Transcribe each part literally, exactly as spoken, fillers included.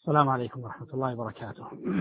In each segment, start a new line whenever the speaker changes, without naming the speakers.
السلام عليكم ورحمة الله وبركاته.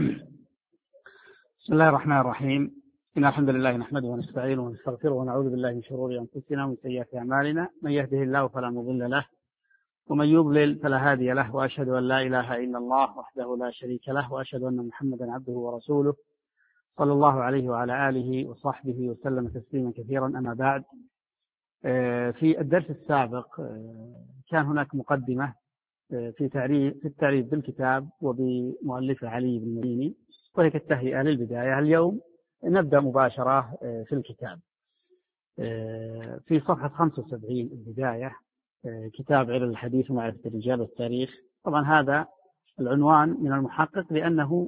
بسم الله الرحمن الرحيم. إن الحمد لله نحمده ونستعينه ونستغفره ونعوذ بالله من شرور أنفسنا ومن سيئات أعمالنا، من يهده الله فلا مضل له ومن يضلل فلا هادي له، وأشهد أن لا إله إلا الله وحده لا شريك له، وأشهد أن محمدا عبده ورسوله صلى الله عليه وعلى آله وصحبه وسلم تسليما كثيرا. أما بعد، في الدرس السابق كان هناك مقدمة في تعريف في التعريف بالكتاب وبمؤلفه علي بن المديني، وهي كالتهيئة للبداية. اليوم نبدأ مباشرة في الكتاب في صفحة خمسة وسبعين البداية، كتاب علل الحديث ومعرفة الرجال والتاريخ. طبعا هذا العنوان من المحقق لأنه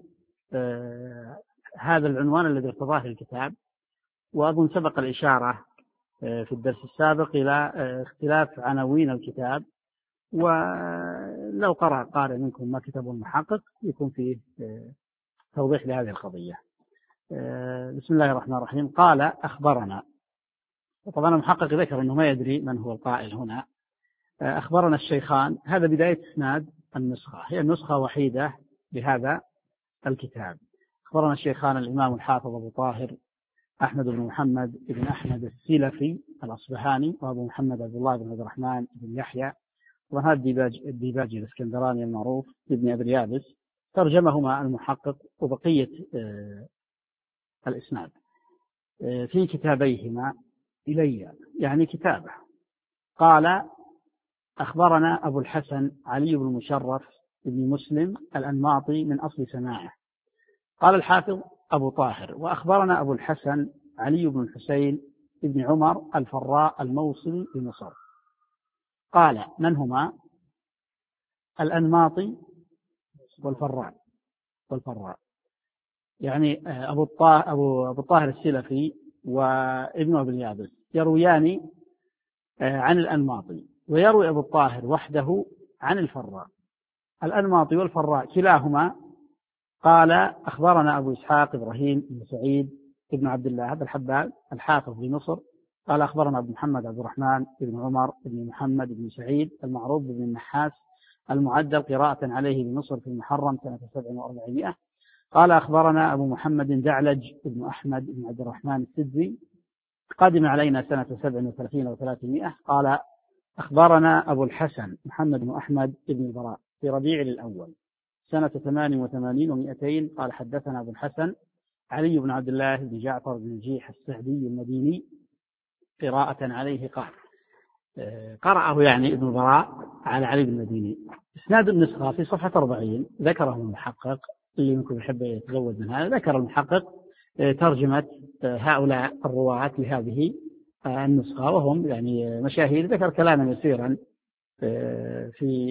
هذا العنوان الذي ارتضاه الكتاب، وأظن سبق الإشارة في الدرس السابق إلى اختلاف عناوين الكتاب، ولو قرأ قارئ منكم ما كتب المحقق يكون فيه توضيح لهذه القضية. بسم الله الرحمن الرحيم. قال أخبرنا، طبعا المحقق ذكر أنه ما يدري من هو القائل هنا. أخبرنا الشيخان، هذا بداية إسناد النسخة، هي النسخة وحيدة بهذا الكتاب. أخبرنا الشيخان الإمام الحافظ أبو طاهر أحمد بن محمد بن أحمد السلفي الأصبهاني، وأبو محمد عبد الله بن عبد الرحمن بن يحيى، وهذا الديباج الديباجي الاسكندراني المعروف ابن أبي يابس، ترجمهما المحقق وبقية الإسناد في كتابيهما إلي، يعني كتابه. قال أخبرنا أبو الحسن علي بن مشرف بن مسلم الأنماطي من أصل سماعه. قال الحافظ أبو طاهر وأخبرنا أبو الحسن علي بن الحسين بن عمر الفراء الموصلي بمصر. قال من هما؟ الأنماطي والفراء والفراء يعني أبو الطاهر, أبو أبو الطاهر السلفي وابن أبي يابس يرويان عن الأنماطي، ويروي أبو الطاهر وحده عن الفراء. الأنماطي والفراء كلاهما قال أخبرنا أبو إسحاق إبراهيم بن سعيد بن عبد الله هذا الحباب الحافظ بمصر. قال أخبرنا أبو محمد عبد الرحمن بن عمر بن محمد بن سعيد المعروف بن النحاس المعدل قراءة عليه بمصر في المحرم سنة سبع وأربعمائة. قال أخبرنا أبو محمد دعلج بن أحمد بن عبد الرحمن السدي قادم علينا سنة سبع وثلاثين وثلاثمائة. قال أخبرنا أبو الحسن محمد بن أحمد بن البراء في ربيع الأول سنة ثمان وثمانين ومئتين. قال حدثنا أبو الحسن علي بن عبد الله بن جعفر بن الجيح السعدي المديني قراءة عليه. قال قرأه يعني ابن البراء على علي بن المديني. إسناد النسخة في صفحة أربعين ذكره المحقق، اللي منكم يحب يتزود من هذا ذكر المحقق ترجمة هؤلاء الرواة لهذه النسخة، وهم يعني مشاهير. ذكر كلاما يسيرا في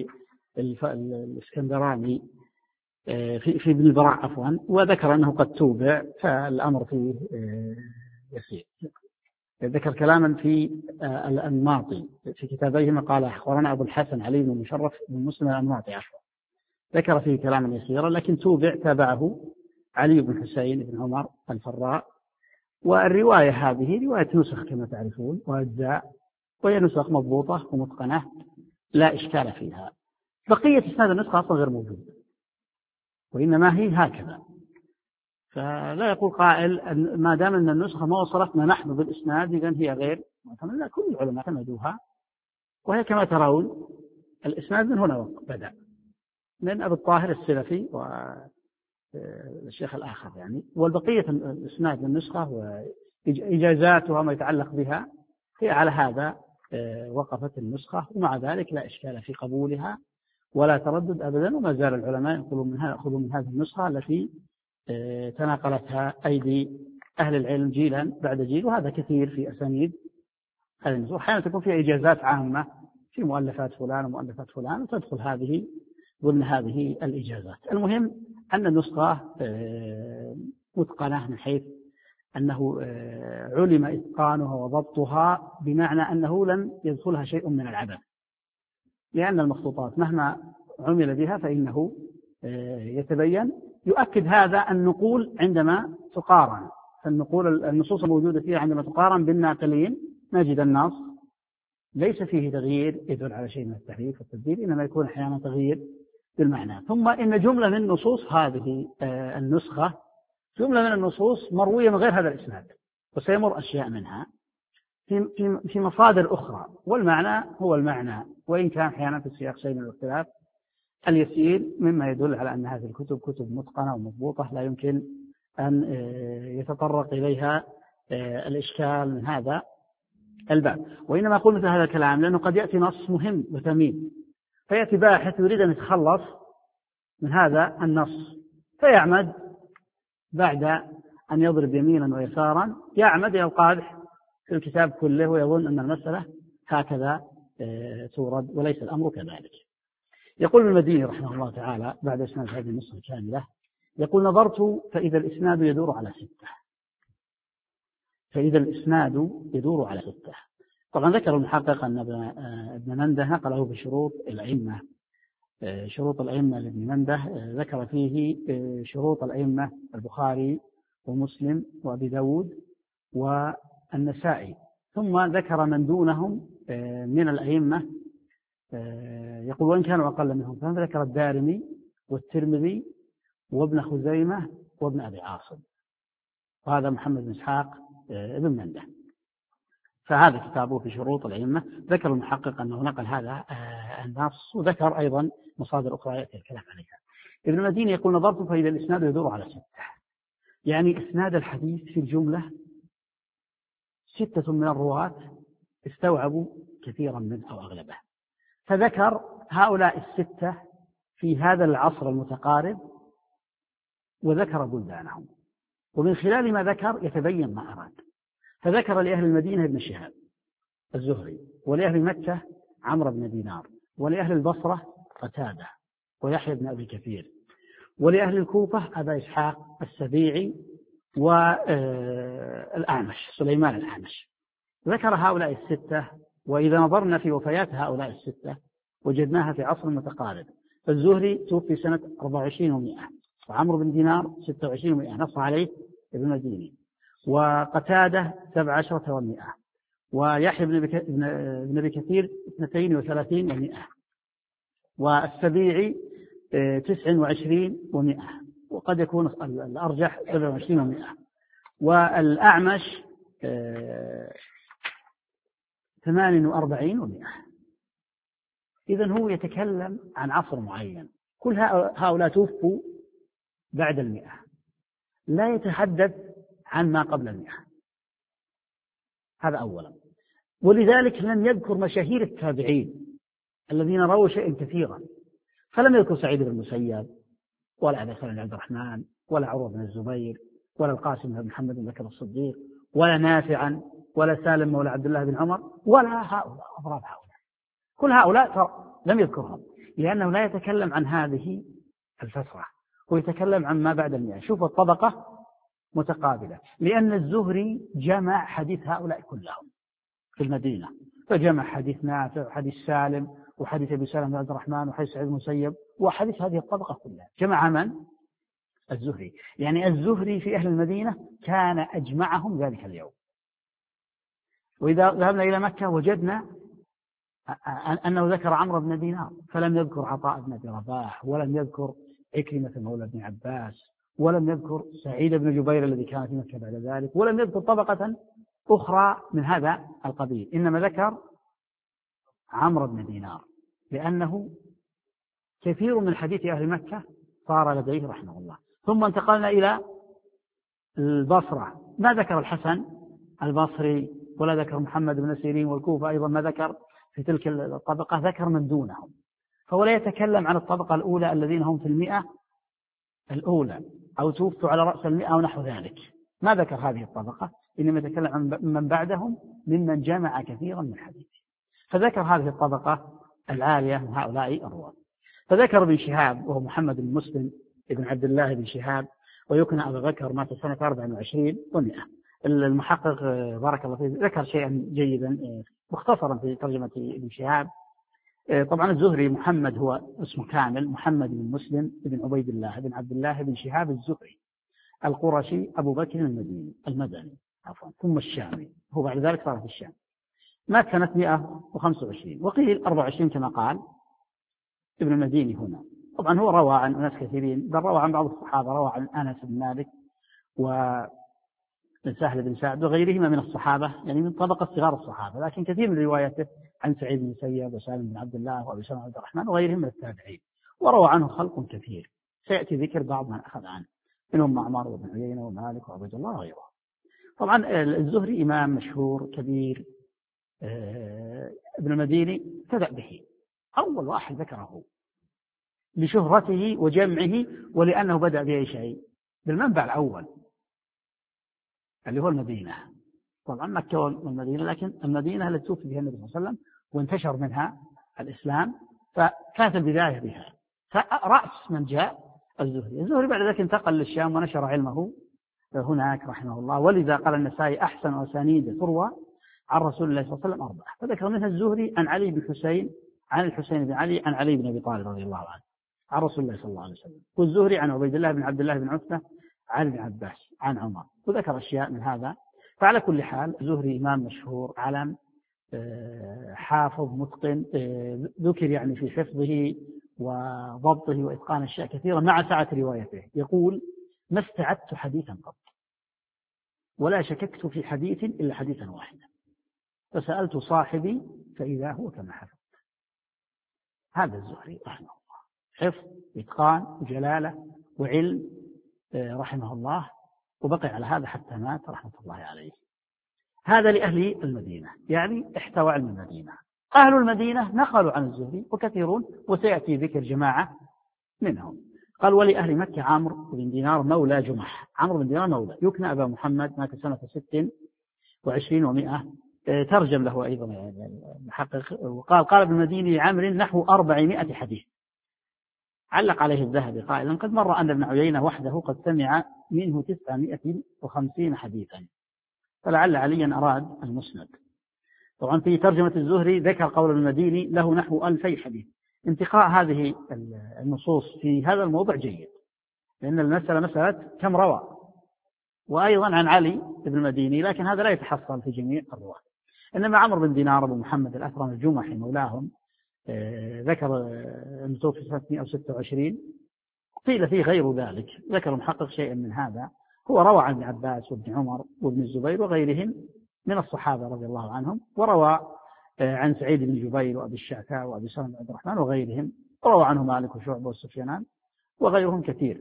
الاسكندراني في في ابن البراء عفوا، وذكر أنه قد توبع، فالأمر فيه يسير. ذكر كلاما في الأنماطي في كتابيهما. قال أخبرنا أبو الحسن علي بن مشرف بن مسلم الأنماطي عفوا، ذكر فيه كلاما يسيرا، لكن توبع تابعه علي بن حسين بن عمر الفراء. والرواية هذه رواية نسخ كما تعرفون وأجزاء، وهي نسخ مضبوطة ومتقنة لا إشكال فيها. بقية إسناد النسخة أصلا غير موجود، وإنما هي هكذا. فلا يقول قائل أن ما دام أن النسخة ما وصلتنا نحن بالإسناد إذن هي غير معتمدة. لا، كل العلماء اعتمدوها، وهي كما ترون الإسناد من هنا بدأ من أبي الطاهر السلفي والشيخ الآخر يعني، والبقية الإسناد النسخة وإجازاتها وما يتعلق بها هي على هذا وقفت النسخة، ومع ذلك لا إشكال في قبولها ولا تردد أبدا. وما زال العلماء يأخذون منها يأخذون من هذه النسخة التي تناقلتها أيدي أهل العلم جيلا بعد جيل، وهذا كثير في أسانيد هذه النسخة. أحيانا تكون فيها إجازات عامة في مؤلفات فلان ومؤلفات فلان، وتدخل هذه ضمن هذه الإجازات. المهم أن النسخة متقنة من حيث أنه علم إتقانها وضبطها، بمعنى أنه لم يدخلها شيء من العبث، لأن المخطوطات مهما عمل بها فإنه يتبين. يؤكد هذا النقول عندما تقارن، فالنقول النصوص الموجودة فيها عندما تقارن بالناقلين نجد النص ليس فيه تغيير يدل على شيء من التحريف والتبديل، إنما يكون أحيانا تغيير بالمعنى. ثم إن جملة من نصوص هذه النسخة جملة من النصوص مروية من غير هذا الإسناد، وسيمر أشياء منها في في مصادر أخرى، والمعنى هو المعنى، وإن كان أحيانا في السياق شيء من الاختلاف اليسير، مما يدل على أن هذه الكتب كتب متقنة ومضبوطة لا يمكن أن يتطرق إليها الإشكال من هذا الباب. وإنما أقول مثل هذا الكلام لأنه قد يأتي نص مهم وثمين، فيأتي باحث يريد أن يتخلص من هذا النص، فيعمد بعد أن يضرب يمينا ويسارا يعمد إلى القادح في الكتاب كله، ويظن أن المسألة هكذا تورد، وليس الأمر كذلك. يقول المديني رحمه الله تعالى بعد إسناد هذه النسخة الكاملة، يقول: نظرت فإذا الإسناد يدور على ستة فإذا الإسناد يدور على ستة طبعا ذكر المحقق أن ابن منده نقله بشروط الأئمة شروط الأئمة لابن منده، ذكر فيه شروط الأئمة البخاري ومسلم وأبي داود والنسائي، ثم ذكر من دونهم من الأئمة يقول وإن كانوا أقل منهم، فذكر الدارمي والترمذي وابن خزيمة وابن أبي عاصم، وهذا محمد بن إسحاق ابن منده. فهذا كتابه في شروط الأئمة. ذكر المحقق أنه نقل هذا النص، وذكر أيضا مصادر أخرى يأتي الكلام عليها. ابن المديني يقول: نظرت فإذا الإسناد يدور على ستة، يعني إسناد الحديث في الجملة ستة من الرواة استوعبوا كثيرا منه أو أغلبه، فذكر هؤلاء الستة في هذا العصر المتقارب وذكر بلدانهم، ومن خلال ما ذكر يتبين ما أراد. فذكر لأهل المدينة ابن شهاب الزهري، ولأهل مكة عمرو بن دينار، ولأهل البصرة قتادة ويحيى بن أبي كثير، ولأهل الكوفة أبا إسحاق السبيعي والأعمش سليمان الأعمش. ذكر هؤلاء الستة، وإذا نظرنا في وفيات هؤلاء الستة وجدناها في عصر متقارب. فالزهري توفي سنة أربعة وعشرين ومئة، وعمرو بن دينار ستة وعشرين ومئة نص عليه ابن المديني، وقتادة سبع عشرة ومئة، ويحيى بن أبي كثير اثنتين وثلاثين ومئة، والسبيعي تسع وعشرين ومئة، وقد يكون الأرجح سبع وعشرين ومئة، والأعمش ثمان وأربعين ومئة. إذن هو يتكلم عن عصر معين، كل هؤلاء توفوا بعد المئة، لا يتحدث عن ما قبل المئة. هذا أولا. ولذلك لم يذكر مشاهير التابعين الذين رووا شيئا كثيرا، فلم يذكر سعيد بن المسيب ولا أبا سلمة بن عبد الرحمن ولا عروة بن الزبير ولا القاسم بن محمد بن بكر الصديق ولا نافعا ولا سالم مولى عبد الله بن عمر ولا هؤلاء أضراب هؤلاء. كل هؤلاء لم يذكرهم، لأنه لا يتكلم عن هذه الفترة، ويتكلم عن ما بعد المئة. شوفوا الطبقة متقابلة، لأن الزهري جمع حديث هؤلاء كلهم في المدينة، فجمع حديث نافع وحديث سالم وحديث أبي سلمة بن عبد الرحمن وحديث سعيد المسيب وحديث هذه الطبقة كلها. جمع من؟ الزهري. يعني الزهري في أهل المدينة كان أجمعهم ذلك اليوم. وإذا ذهبنا إلى مكة وجدنا أنه ذكر عمرو بن دينار، فلم يذكر عطاء بن أبي رباح، ولم يذكر عكرمة مولى بن عباس، ولم يذكر سعيد بن جبير الذي كان في مكة بعد ذلك، ولم يذكر طبقة أخرى من هذا القبيل، إنما ذكر عمرو بن دينار، لأنه كثير من حديث أهل مكة صار لديه رحمه الله. ثم انتقلنا إلى البصرة، ما ذكر الحسن البصري ولا ذكر محمد بن سيرين، والكوفة أيضا ما ذكر في تلك الطبقة، ذكر من دونهم. فهو لا يتكلم عن الطبقة الأولى الذين هم في المئة الأولى أو توفوا على رأس المئة ونحو ذلك، ما ذكر هذه الطبقة، إنما يتكلم عن من بعدهم ممن جمع كثيرا من حديث، فذكر هذه الطبقة العالية من هؤلاء الرواة. فذكر ابن شهاب وهو محمد بن مسلم ابن عبد الله بن شهاب، ويكنى أبا بكر، مات سنة أربعة وعشرين ومئة. المحقق بارك الله فيه ذكر شيئا جيدا مختصرا في ترجمة ابن شهاب. طبعا الزهري محمد هو اسمه كامل، محمد بن مسلم بن عبيد الله بن عبد الله بن شهاب الزهري القرشي أبو بكر المديني المدني عفوا ثم الشامي، هو بعد ذلك صار في الشام. مات سنة مئة وخمسة وعشرين، وقيل أربعة وعشرين كما قال ابن المديني هنا، طبعا هو روى عن ناس كثيرين، بل روى عن بعض الصحابة، روى عن أنس بن مالك وسهل بن سعد وغيرهما من الصحابة، يعني من طبقة صغار الصحابة، لكن كثير من رواياته عن سعيد بن مسيب وسالم بن عبد الله وأبي سلمة عبد الرحمن وغيرهم من التابعين، وروى عنه خلق كثير سيأتي ذكر بعض من أخذ عنه منهم معمر وابن عيينة ومالك وعبد الله وغيره. طبعا الزهري إمام مشهور كبير، ابن المديني ابتدأ به، أول واحد ذكره لشهرته وجمعه، ولأنه بدأ بأي شيء بالمنبع الأول اللي هو المدينة. طبعا مكة والمدينة، لكن المدينة التي توفي بها النبي صلى الله عليه وسلم وانتشر منها الإسلام، فكانت البداية بها، فرأس من جاء الزهري. الزهري بعد ذلك انتقل للشام ونشر علمه هناك رحمه الله، ولذا قال النسائي أحسن أسانيد تروى عن رسول الله صلى الله عليه وسلم أربعة، فذكر منها الزهري عن علي بن حسين عن الحسين بن علي عن علي بن أبي طالب رضي الله عنه عن رسول الله صلى الله عليه وسلم، والزهري عن عبيد الله بن عبد الله بن عتبة عن ابن عباس عن عمر، وذكر أشياء من هذا. فعلى كل حال زهري إمام مشهور علم، حافظ متقن، ذكر يعني في حفظه وضبطه وإتقان أشياء كثيرة مع سعة روايته. يقول: ما استعدت حديثا قط ولا شككت في حديث إلا حديثا واحدا، فسألت صاحبي فإذا هو كما حفظ. هذا الزهري رحمه الله، حفظ إتقان وجلالة وعلم رحمه الله، وبقي على هذا حتى مات رحمة الله عليه. هذا لأهل المدينة، يعني احتوى علم المدينة. أهل المدينة نقلوا عن الزهري وكثيرون، وسيأتي ذكر جماعة منهم. قال: ولأهل مكة عمرو بن دينار مولى جمح. عمرو بن دينار مولى يكنى أبا محمد، مات سنة ست وعشرين ومائة، ترجم له أيضا المحقق، وقال: قال ابن المديني عمرو نحو أربعمائة حديث. علق عليه الذهبي قائلا: قد مر أن ابن عيينة وحده قد سمع منه تسعمائة وخمسين حديثا، فلعل عليا أراد المسند. طبعا في ترجمة الزهري ذكر قول المديني له نحو ألفي حديث. انتقاء هذه النصوص في هذا الموضع جيد، لأن المسألة مسألة كم روى، وأيضا عن علي بن المديني، لكن هذا لا يتحصل في جميع الرواة. إنما عمرو بن دينار أبو محمد الأثرم الجمحي مولاهم ذكر أنه توفي سنة مائة وستة وعشرين، قيل فيه غير ذلك، ذكر محقق شيئا من هذا. هو روى عن ابن عباس وابن عمر وابن الزبير وغيرهم من الصحابة رضي الله عنهم، وروى عن سعيد بن جبير وأبي الشعثاء وأبي سلمة بن عبد الرحمن وغيرهم، وروى عنه مالك وشعبة والسفيانان وغيرهم كثير.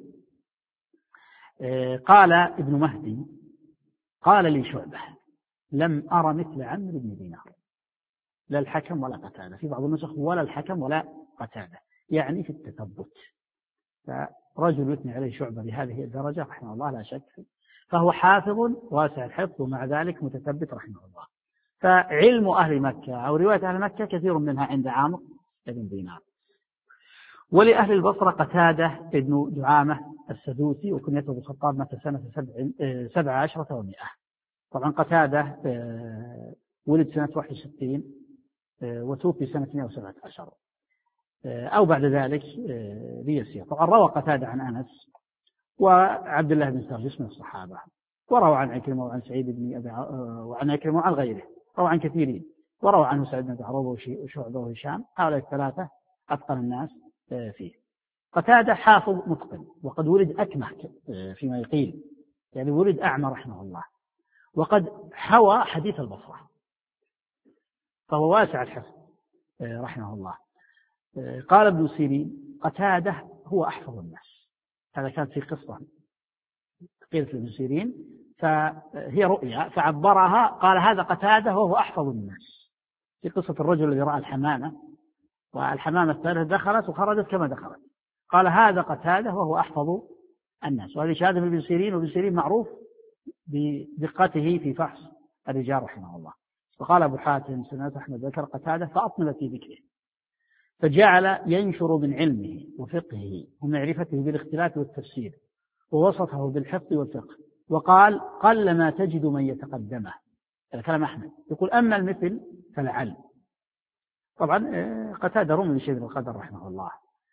قال ابن مهدي: قال لي شعبة: لم أرى مثل عمرو بن دينار، لا الحكم ولا قتادة، في بعض النسخ ولا الحكم ولا قتادة، يعني في التثبت. فرجل يثني عليه شعبة بهذه الدرجة رحمه الله لا شك فيه، فهو حافظ واسع الحفظ ومع ذلك متثبت رحمه الله. فعلم أهل مكة أو رواية أهل مكة كثير منها عند عمرو بن دينار. ولأهل البصرة قتادة ابن دعامة السدوسي، وكنيته أبو الخطاب، مات سنة سبع عشرة ومائة. طبعا قتادة ولد سنة واحد وستين وتوفي سنة مائة وسبعة عشر أو بعد ذلك بيسير. طبعا روى قتادة عن أنس وعبد الله بن سرجس من الصحابة، وروى عن عكرمة وعن سعيد بن أبي وعن عكرمة وعن غيره، روى عن كثيرين، وروى عنه سعيد بن عروبة وشعبة وهشام، هؤلاء الثلاثة أتقن الناس فيه. قتادة حافظ متقن، وقد ولد أكمه فيما يقيل، يعني ولد أعمى رحمه الله، وقد حوى حديث البصرة، فهو واسع الحفظ رحمه الله. قال ابن سيرين: قتادة هو أحفظ الناس. هذا كانت في قصة قيلت ابن سيرين، فهي رؤيا فعبرها، قال: هذا قتادة وهو أحفظ الناس، في قصة الرجل الذي رأى الحمامة، والحمامة الثالثة دخلت وخرجت كما دخلت، قال: هذا قتادة وهو أحفظ الناس. وهذه شهادة من ابن سيرين، وابن سيرين معروف بدقته في فحص الرجال رحمه الله. وقال أبو حاتم سمعت أحمد ذكر قتادة فأطمل في ذكره، فجعل ينشر من علمه وفقهه ومعرفته بالاختلاف والتفسير، ووصفه بالحفظ والفقه، وقال: قل ما تجد من يتقدمه. هذا كلام أحمد. يقول: أما المثل فلعل. طبعا قتادة رمي بشيء من القدر رحمه الله،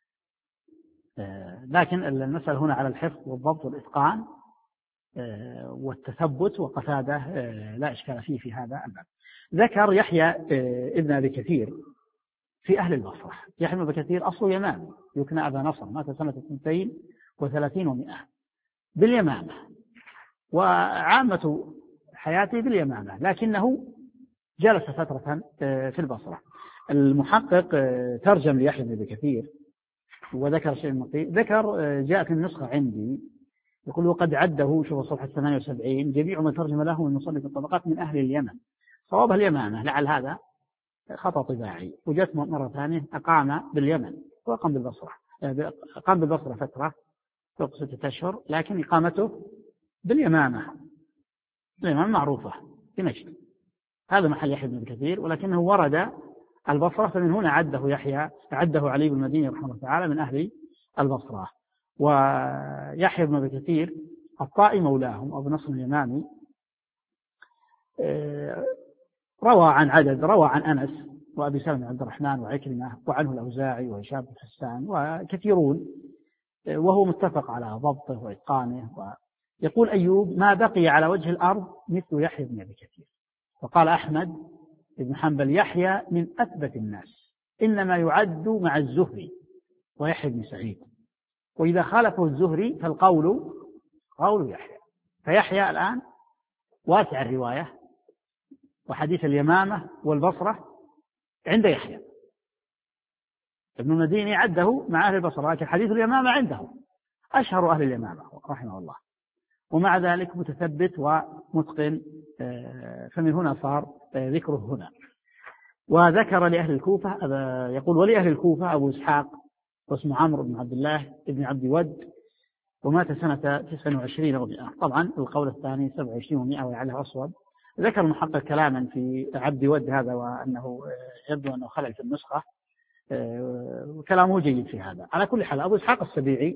لكن المسألة هنا على الحفظ والضبط والإتقان والتثبت، وقتادة لا إشكال فيه في هذا الباب. ذكر يحيى ابن أبي كثير في أهل البصرة. يحيى بن كثير أصله يمامي، يكنى أبا نصر، مات سنة اثنتين وثلاثين ومئة باليمامة، وعامة حياته باليمامة، لكنه جلس فترة في البصرة. المحقق ترجم ليحيى بن كثير وذكر شيء مطيع، ذكر جاء في النسخة عندي يقول وقد عده شوف صفحة ثمانية وسبعين جميع من ترجم له من مصنف الطبقات من أهل اليمن، صوابها اليمامة، لعل هذا خطأ طباعي. وجدت مرة ثانية أقام باليمن وأقام بالبصرة، أقام بالبصرة فترة فوق ستة أشهر، لكن إقامته باليمامة، اليمامة معروفة في نجد، هذا محل يحيى بن كثير، ولكنه ورد البصرة، فمن هنا عده يحيى عده علي بن المديني رحمه الله تعالى من أهل البصرة. ويحيى بن كثير الطائي مولاهم أبو نصر اليمامي روى عن عدد، روى عن أنس وأبي سلمة عبد الرحمن وعكرمة وعنه الأوزاعي وهشام بن حسان وكثيرون، وهو متفق على ضبطه وإتقانه. ويقول أيوب ما بقي على وجه الأرض مثل يحيى بن أبي كثير. وقال أحمد بن حنبل يحيى من أثبت الناس، إنما يعد مع الزهري ويحيى بن سعيد، وإذا خالفه الزهري فالقول قول يحيى. فيحيى الآن واسع الرواية، وحديث اليمامة والبصرة عند يحيى ابن المديني عده مع أهل البصرة، لكن حديث اليمامة عنده أشهر أهل اليمامة رحمه الله، ومع ذلك متثبت ومتقن، فمن هنا صار ذكره هنا. وذكر لأهل الكوفة، يقول ولأهل الكوفة أبو إسحاق واسمه عمرو بن عبد الله بن عبد ود، ومات سنة تسعة وعشرين ومئة، طبعا القول الثاني سبعة وعشرين ومئة ولعله أصوب. ذكر المحقق كلاما في عبد ود هذا، وأنه يبدو أنه خلل في النسخة، وكلامه جيد في هذا. على كل حال أبو إسحاق السبيعي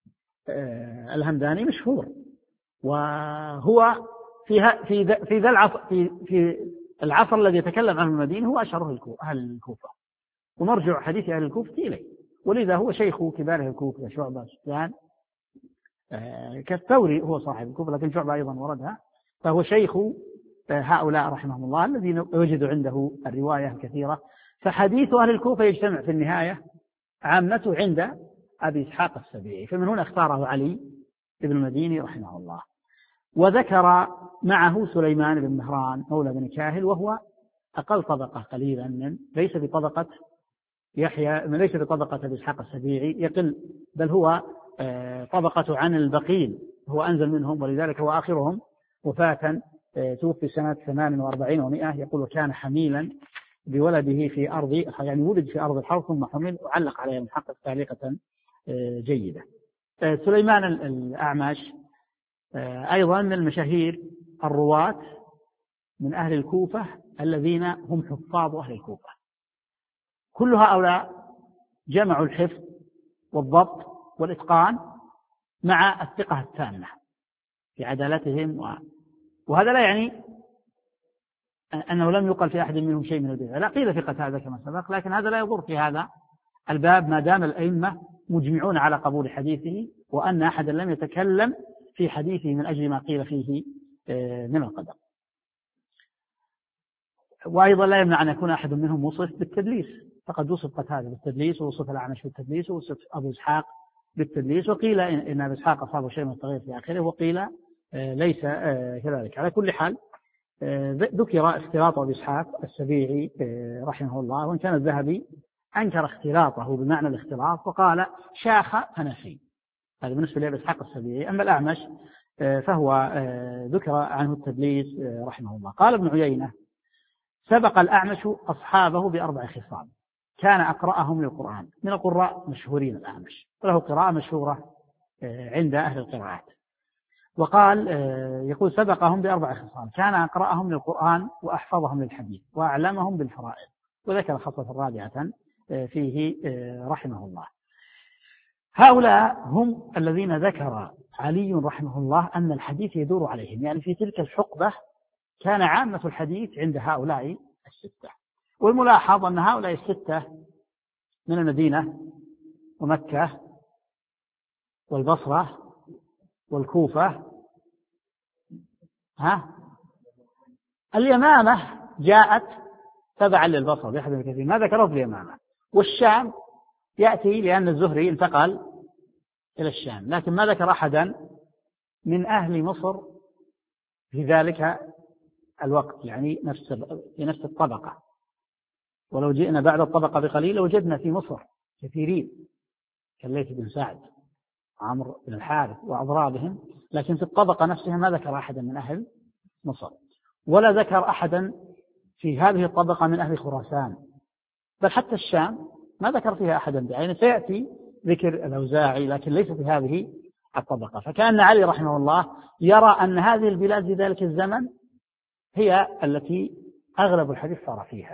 الهمداني مشهور، وهو في في في ذا العصر في في العصر الذي يتكلم عنه المدينة هو أشهر أهل الكوفة، ومرجع حديث أهل الكوفة إليه، ولذا هو شيخ كبار الكوفة شعبة سفيان كالثوري، هو صاحب الكوفة لكن شعبة أيضا وردها، فهو شيخ هؤلاء رحمهم الله الذين وجدوا عنده الرواية الكثيرة. فحديث أهل الكوفة يجتمع في النهاية عامته عند أبي إسحاق السبيعي، فمن هنا اختاره علي بن المديني رحمه الله. وذكر معه سليمان بن مهران مولى بن كاهل، وهو أقل طبقة قليلا من ليس بطبقة يحيى ليس بطبقة أبي إسحاق السبيعي، يقل بل هو طبقة عن البقين، هو أنزل منهم، ولذلك هو آخرهم وفاة، توفي سنة ثمان وأربعين ومئة. يقول وكان حميلا بولده في أرض، يعني ولد في أرض الحرب ثم حمل، وعلق عليه المحقق تعليقة جيدة. سليمان الأعمش أيضا من المشاهير الرواة من أهل الكوفة الذين هم حفاظ أهل الكوفة، كل هؤلاء جمعوا الحفظ والضبط والإتقان مع الثقة التامة في عدالتهم، وهذا لا يعني أنه لم يقل في أحد منهم شيء من البدع، لا، قيل في قتادة كما سبق، لكن هذا لا يضر في هذا الباب ما دام الأئمة مجمعون على قبول حديثه، وأن أحدا لم يتكلم في حديثه من أجل ما قيل فيه من القدر. وأيضا لا يمنع أن يكون أحد منهم وصف بالتدليس، فقد وصف قتادة بالتدليس، ووصف الأعمش بالتدليس، ووصف أبو إسحاق بالتدليس، وقيل إن أبو إسحاق أصابه شيء من التغيير في آخره، وقيل ليس كذلك. على كل حال ذكر اختلاط أبي إسحاق السبيعي رحمه الله، وإن كان الذهبي أنكر اختلاطه بمعنى الاختلاط وقال شاخ فنسي، هذا بالنسبة لأبي إسحاق السبيعي. أما الأعمش فهو ذكر عنه التدليس رحمه الله. قال ابن عيينة سبق الأعمش أصحابه بأربع خصال، كان أقرأهم للقرآن، من القراء مشهورين الأعمش، وله قراءة مشهورة عند أهل القراءات. وقال يقول سبقهم بأربع خصال، كان أقرأهم للقرآن وأحفظهم للحديث وأعلمهم بالفرائض، وذكر خصلة رابعة فيه رحمه الله. هؤلاء هم الذين ذكر علي رحمه الله أن الحديث يدور عليهم، يعني في تلك الحقبة كان عامة الحديث عند هؤلاء الستة. والملاحظ أن هؤلاء الستة من المدينة ومكة والبصرة والكوفة، ها اليمامة جاءت تبعا للبصرة بأحد الكثير، ما ذكروا في اليمامة، والشام يأتي لأن الزهري انتقل إلى الشام، لكن ما ذكر أحدا من أهل مصر في ذلك الوقت، يعني نفس في نفس الطبقة. ولو جئنا بعد الطبقة بقليل وجدنا في مصر كثيرين كالليث بن سعد، عمرو بن الحارث وأضرابهم، لكن في الطبقة نفسها ما ذكر أحدا من أهل مصر، ولا ذكر أحدا في هذه الطبقة من أهل خراسان، بل حتى الشام ما ذكر فيها أحدا بعينه. سيأتي ذكر الأوزاعي لكن ليس في هذه الطبقة. فكان علي رحمه الله يرى أن هذه البلاد في ذلك الزمن هي التي أغلب الحديث صار فيها،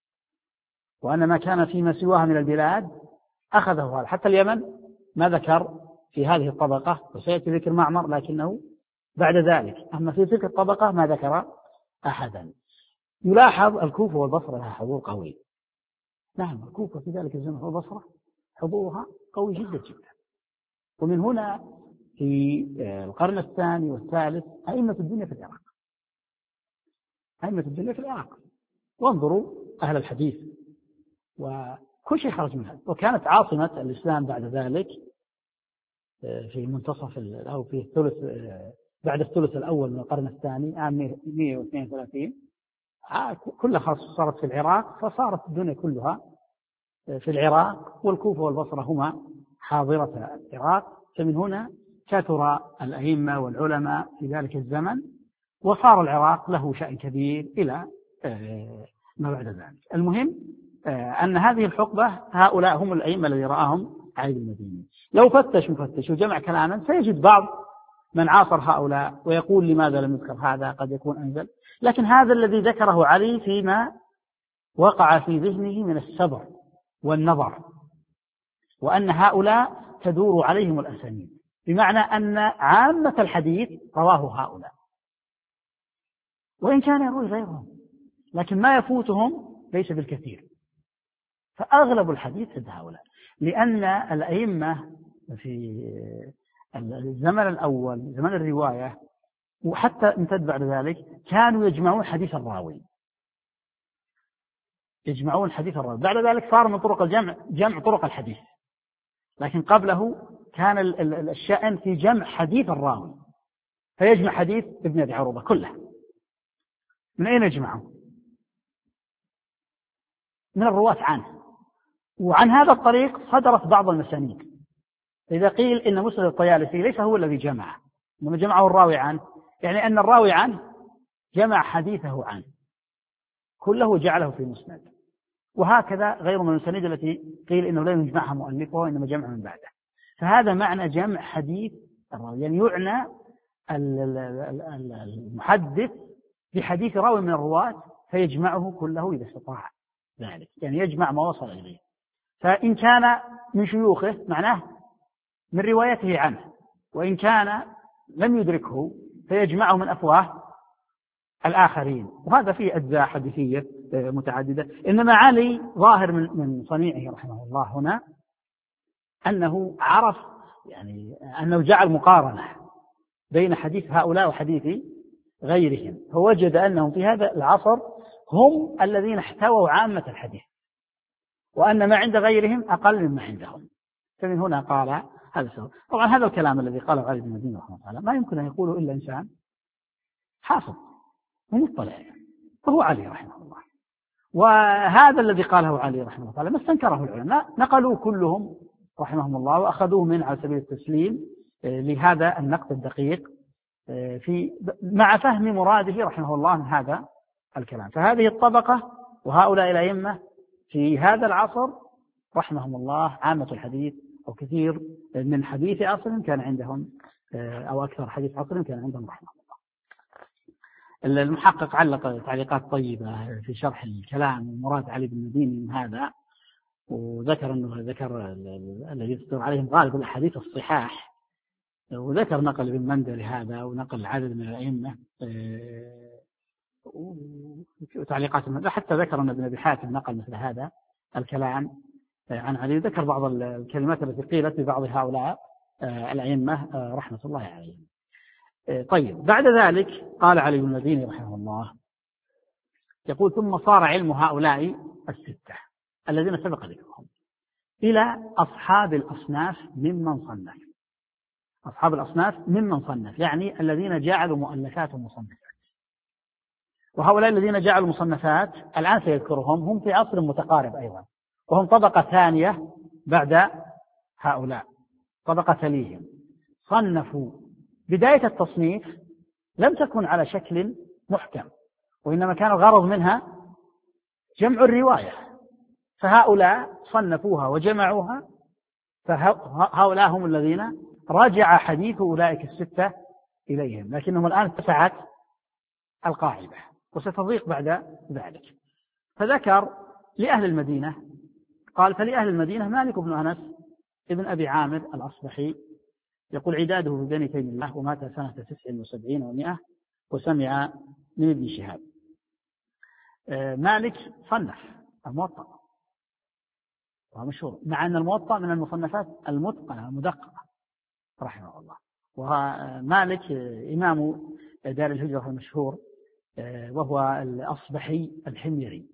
وأن ما كان فيما سواها من البلاد أخذه هذا. حتى اليمن ما ذكر في هذه الطبقة، وسيأتي ذكر معمر لكنه بعد ذلك. أما في تلك الطبقة ما ذكر أحدا. يلاحظ الكوفة والبصرة لها حضور قوي. نعم، الكوفة في ذلك الزمن والبصرة حضورها قوي جدا جدا. ومن هنا في القرن الثاني والثالث أئمة الدنيا في العراق، أئمة الدنيا في العراق. وانظروا أهل الحديث وكل شيء خرج منها. وكانت عاصمة الإسلام بعد ذلك في منتصف أو في الثلث بعد الثلث الأول من القرن الثاني عام مئة واثنين وثلاثين كلها صارت في العراق، فصارت الدنيا كلها في العراق، والكوفة والبصرة هما حاضرة العراق. فمن هنا كثر الأئمة والعلماء في ذلك الزمن، وصار العراق له شأن كبير إلى ما بعد ذلك. المهم أن هذه الحقبة هؤلاء هم الأئمة الذي رآهم علي بن المديني. لو فتش مفتش وجمع كلاما سيجد بعض من عاصر هؤلاء ويقول لماذا لم يذكر هذا، قد يكون أنزل. لكن هذا الذي ذكره علي فيما وقع في ذهنه من الصبر والنظر، وأن هؤلاء تدور عليهم الأسانيد، بمعنى أن عامة الحديث رواه هؤلاء، وإن كان يروي غيرهم لكن ما يفوتهم ليس بالكثير. فأغلب الحديث عند هؤلاء، لأن الأئمة في الزمن الأول زمن الرواية وحتى امتد بعد ذلك كانوا يجمعون حديث الراوي، يجمعون حديث الراوي. بعد ذلك صار من طرق الجمع جمع طرق الحديث، لكن قبله كان الشأن في جمع حديث الراوي، فيجمع حديث ابن أبي عروبة كله. من أين يجمعه؟ من الرواة عنه، وعن هذا الطريق صدرت بعض المسانيد. إذا قيل إن مسند الطيالسي ليس هو الذي جمعه، إنما جمعه الراوي عنه، يعني أن الراوي عنه جمع حديثه عنه كله جعله في مسند. وهكذا غير من المسانيد التي قيل إنه لا يجمعها مؤلفه وإنما جمع من بعده. فهذا معنى جمع حديث الراوي، يعني يعنى المحدث بحديث راوي من الرواة فيجمعه كله إذا استطاع ذلك، يعني يجمع ما وصل إليه. فإن كان من شيوخه معناه من روايته عنه، وإن كان لم يدركه فيجمعه من أفواه الآخرين. وهذا فيه أجزاء حديثية متعددة. إنما علي ظاهر من صنيعه رحمه الله هنا أنه عرف، يعني أنه جعل مقارنة بين حديث هؤلاء وحديث غيرهم، فوجد أنهم في هذا العصر هم الذين احتووا عامة الحديث، وأن ما عند غيرهم أقل مما عندهم. فمن هنا قال هذا السبب. طبعا هذا الكلام الذي قاله علي بن المديني رحمه الله ما يمكن أن يقوله إلا إنسان حافظ ومطلع، وهو علي رحمه الله. وهذا الذي قاله علي رحمه الله ما استنكره العلماء، نقلوا كلهم رحمهم الله وأخذوه من على سبيل التسليم لهذا النقد الدقيق في مع فهم مراده رحمه الله من هذا الكلام. فهذه الطبقة وهؤلاء الأئمة في هذا العصر رحمهم الله عامة الحديث أو كثير من حديث عصرهم كان عندهم، أو أكثر حديث عصرهم كان عندهم رحمه الله. المحقق علق تعليقات طيبة في شرح الكلام ومراد علي بن المديني من هذا، وذكر أنه ذكر الذي يصدر عليهم غالب الأحاديث الصحاح، وذكر نقل ابن مندى لهذا ونقل عدد من الأئمة وتعليقات، حتى ذكر أن ابن أبي حاتم نقل مثل هذا الكلام عن علي. ذكر بعض الكلمات التي قيلت ببعض هؤلاء الأئمة رحمة الله عليهم. طيب، بعد ذلك قال علي بن المديني رحمه الله يقول: ثم صار علم هؤلاء الستة. الذين سبق ذكرهم إلى أصحاب الأصناف ممن صنف. أصحاب الأصناف ممن صنف يعني الذين جعلوا مؤلفات ومصنفات. وهؤلاء الذين جعلوا مصنفات الآن سيذكرهم هم في عصر متقارب أيضا، وهم طبقة ثانية بعد هؤلاء، طبقة تليهم. صنفوا بداية التصنيف لم تكن على شكل محكم، وإنما كان الغرض منها جمع الرواية، فهؤلاء صنفوها وجمعوها، فهؤلاء هم الذين رجع حديث أولئك الستة إليهم، لكنهم الآن اتسعت القاعدة وستضيق بعد ذلك. فذكر لأهل المدينة، قال فلأهل المدينة مالك بن أنس ابن أبي عامر الأصبحي، يقول عداده في بني تيم الله، ومات سنة تسع وسبعين ومائة، وسمع من ابن شهاب. مالك صنف الموطأ ومشهور، مع أن الموطأ من المصنفات المتقنة المدققة رحمه الله. ومالك إمام دار الهجرة المشهور، وهو الأصبحي الحميري.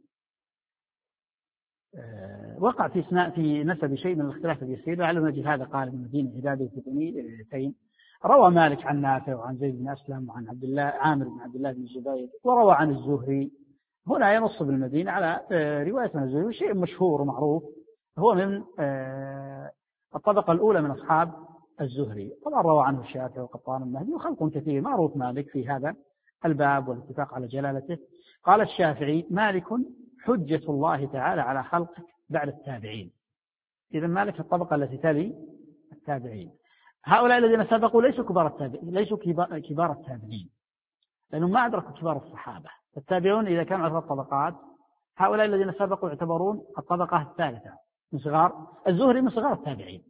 وقع في في نسب شيء من الاختلاف اليسير، وعلى نجد هذا قال ابن المديني عداده في بني تيم. روى مالك عن نافع وعن زيد بن أسلم وعن عبد الله عامر بن عبد الله بن الزبير، وروى عن الزهري. هنا ينص بالمدينة على رواية من الزهري، شيء مشهور ومعروف، هو من الطبقة الأولى من أصحاب الزهري. طبعا روى عنه الشافعي وقطان المهدي وخلق كثير. معروف مالك في هذا الباب والاتفاق على جلالته. قال الشافعي مالك حجة الله تعالى على خلقه بعد التابعين. إذا مالك الطبقة التي تلي التابعين. هؤلاء الذين سبقوا ليسوا كبار التابعين، ليسوا كبار التابعين، لأنهم ما أدركوا كبار الصحابة. التابعون إذا كانوا على الطبقات، هؤلاء الذين سبقوا يعتبرون الطبقة الثالثة من صغار الزهري، من صغار التابعين.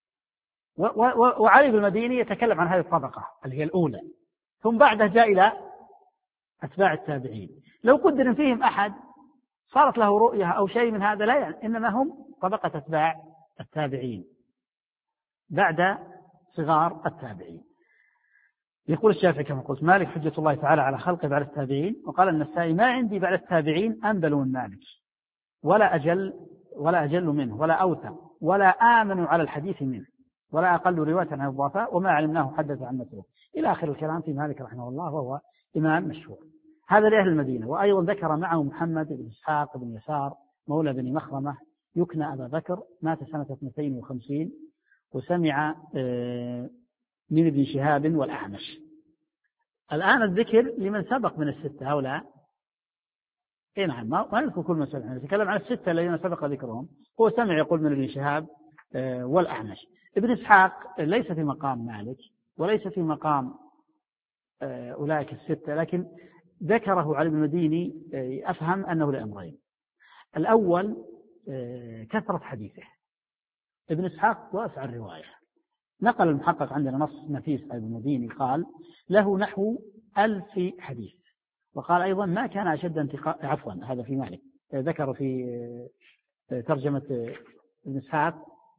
وعلي بن المديني يتكلم عن هذه الطبقة اللي هي الأولى، ثم بعده جاء إلى أتباع التابعين. لو قدر فيهم أحد صارت له رؤية أو شيء من هذا لا يعني، إنما هم طبقة أتباع التابعين بعد صغار التابعين. يقول الشافعي كما قلت مالك حجة الله تعالى على خلقه بعد التابعين. وقال النسائي ما عندي بعد التابعين أنبل من مالك، ولا أجل ولا أجل منه، ولا أوثق، ولا آمن على الحديث منه، ولا أقل رواية عن الضعفاء، وما علمناه حدث عن نفسه، إلى آخر الكلام في مالك رحمه الله، وهو إمام مشهور. هذا لأهل المدينة. وأيضا ذكر معه محمد بن إسحاق بن يسار مولى بن مخرمة يكنى أبا بكر، مات سنة اثنتين وخمسين، وسمع من ابن شهاب والأعمش. الآن الذكر لمن سبق من الستة هؤلاء. إيه نعم، ما نذكر كل من سبق، نتكلم عن الستة الذين سبق ذكرهم. هو سمع يقول من ابن شهاب والأعمش. ابن إسحاق ليس في مقام مالك وليس في مقام أولئك الستة، لكن ذكره علي بن المديني أفهم أنه لأمرين. الأول كثرة حديثه. ابن إسحاق واسع الرواية. نقل المحقق عندنا نص نفيس علي بن المديني قال له نحو ألف حديث. وقال أيضا ما كان أشد انتقاء، عفوا هذا في مالك، ذكر في ترجمة ابن إسحاق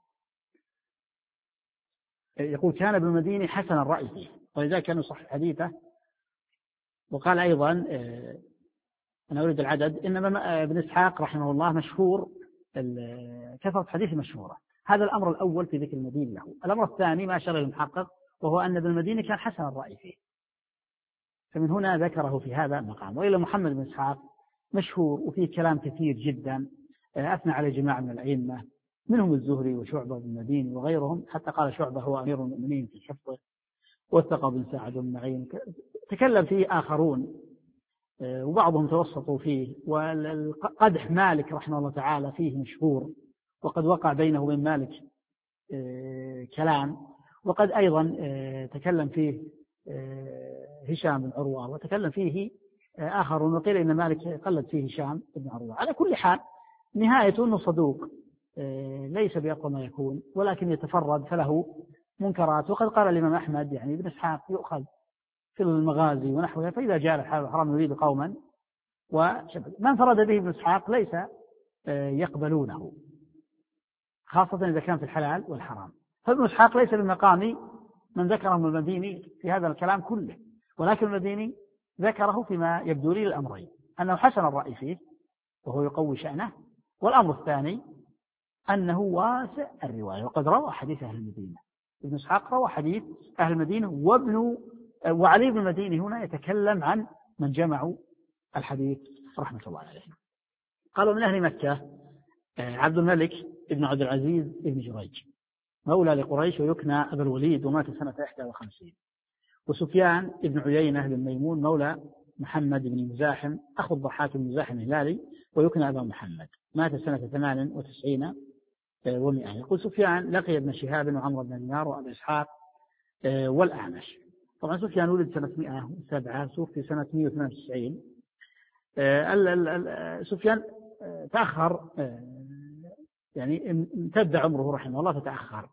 يقول كان ابن المديني حسن الرأي فيه، ولذلك كان يصح حديثه. وقال أيضا أنا أريد العدد، إنما ابن إسحاق رحمه الله مشهور كثرة حديث مشهورة. هذا الأمر الأول في ذكر المديني له. الأمر الثاني ما أشار المحقق، وهو أن ابن المديني كان حسن الرأي فيه، فمن هنا ذكره في هذا المقام. وإلا محمد بن إسحاق مشهور وفيه كلام كثير جدا، أثنى على جماعة من الأئمة منهم الزهري وشعبة بن المديني وغيرهم، حتى قال شعبة هو أمير المؤمنين في حفظه، وثق بن سعد بن معين، تكلم فيه آخرون وبعضهم توسطوا فيه. وقدح مالك رحمه الله تعالى فيه مشهور، وقد وقع بينه وبين مالك كلام. وقد أيضا تكلم فيه هشام بن عروة، وتكلم فيه آخرون، وقيل إن مالك قلد فيه هشام بن عروة. على كل حال نهايته أنه صدوق ليس بأقوى ما يكون، ولكن يتفرد فله منكرات. وقد قال الإمام أحمد يعني ابن إسحاق يؤخذ في المغازي ونحوها، فإذا جاء الحال الحرام يريد قوما وشبه من فرد به ابن إسحاق ليس يقبلونه، خاصة إذا كان في الحلال والحرام. فابن إسحاق ليس بمقام من ذكره ابن المديني في هذا الكلام كله، ولكن المديني ذكره فيما يبدو لي الأمرين، أنه حسن الرأي فيه وهو يقوي شأنه، والأمر الثاني أنه واسع الرواية، وقد روى حديث أهل المدينة. ابن إسحاق روى حديث أهل المدينة، وابن وعلي بن المديني هنا يتكلم عن من جمعوا الحديث رحمة الله عليه. قالوا من أهل مكة عبد الملك ابن عبد العزيز ابن جريج مولى لقريش ويكنى أبا الوليد ومات سنة إحدى وخمسين. وسفيان ابن عيينة بن ميمون مولى محمد بن مزاحم أخو الضحاك بن مزاحم الهلالي ويكنى أبا محمد مات سنة ثمان وتسعين ومئة. يقول سفيان لقي ابن شهاب وعمر بن دينار وأبي إسحاق والأعمش. طبعا سفيان ولد سنة مئة وسبعة توفي سنة مئة واثنين وتسعين. سفيان تأخر يعني امتد عمره رحمه الله فتأخر،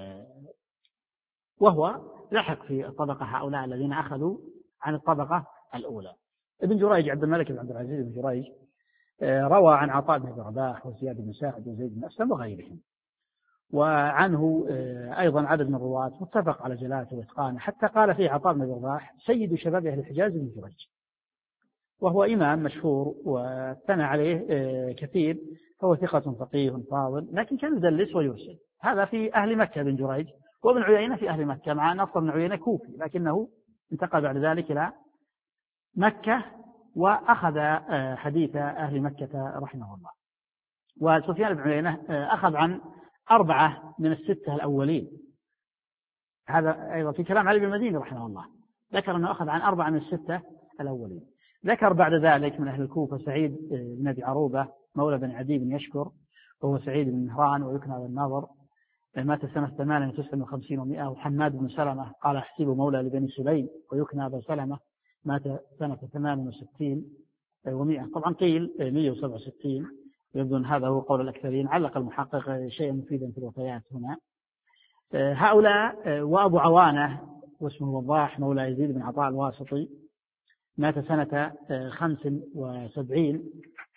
وهو لحق في الطبقة هؤلاء الذين أخذوا عن الطبقة الأولى. ابن جريج عبد الملك بن عبد العزيز بن جريج روى عن عطاء بن رباح وزياد بن سعد وزيد بن أسلم وغيرهم، وعنه أيضا عدد من الرواة متفق على جلالته وإتقانه، حتى قال فيه عطاء بن رباح سيد شباب أهل الحجاز بن جريج، وهو إمام مشهور واثنى عليه كثير، فهو ثقة فقيه فاضل، لكن كان يدلس ويرسل. هذا في أهل مكة بن جريج. وابن عيينة في أهل مكة، مع نصر بن عيينة كوفي لكنه انتقل بعد ذلك إلى مكة وأخذ حديث أهل مكة رحمه الله. وسفيان بن عيينة أخذ عن أربعة من الستة الأولين، هذا أيضا في كلام علي بن المديني رحمه الله، ذكر أنه أخذ عن أربعة من الستة الأولين. ذكر بعد ذلك من أهل الكوفة سعيد بن أبي عروبة مولى بن عدي بن يشكر وهو سعيد بن مهران ويكنى بالناظر مات سنة ثمان وتسع وخمسين ومئة. وحماد بن سلمة قال أحسبه مولى لبني سليم ويكنى أبا سلمة مات سنة ثمان وستين ومئة. طبعا قيل مئة وسبعة وستين، يبدو أن هذا هو قول الأكثرين. علق المحقق شيئا مفيدا في الوفيات هنا. هؤلاء وأبو عوانة واسمه وضاح مولى يزيد بن عطاء الواسطي مات سنة خمس وسبعين.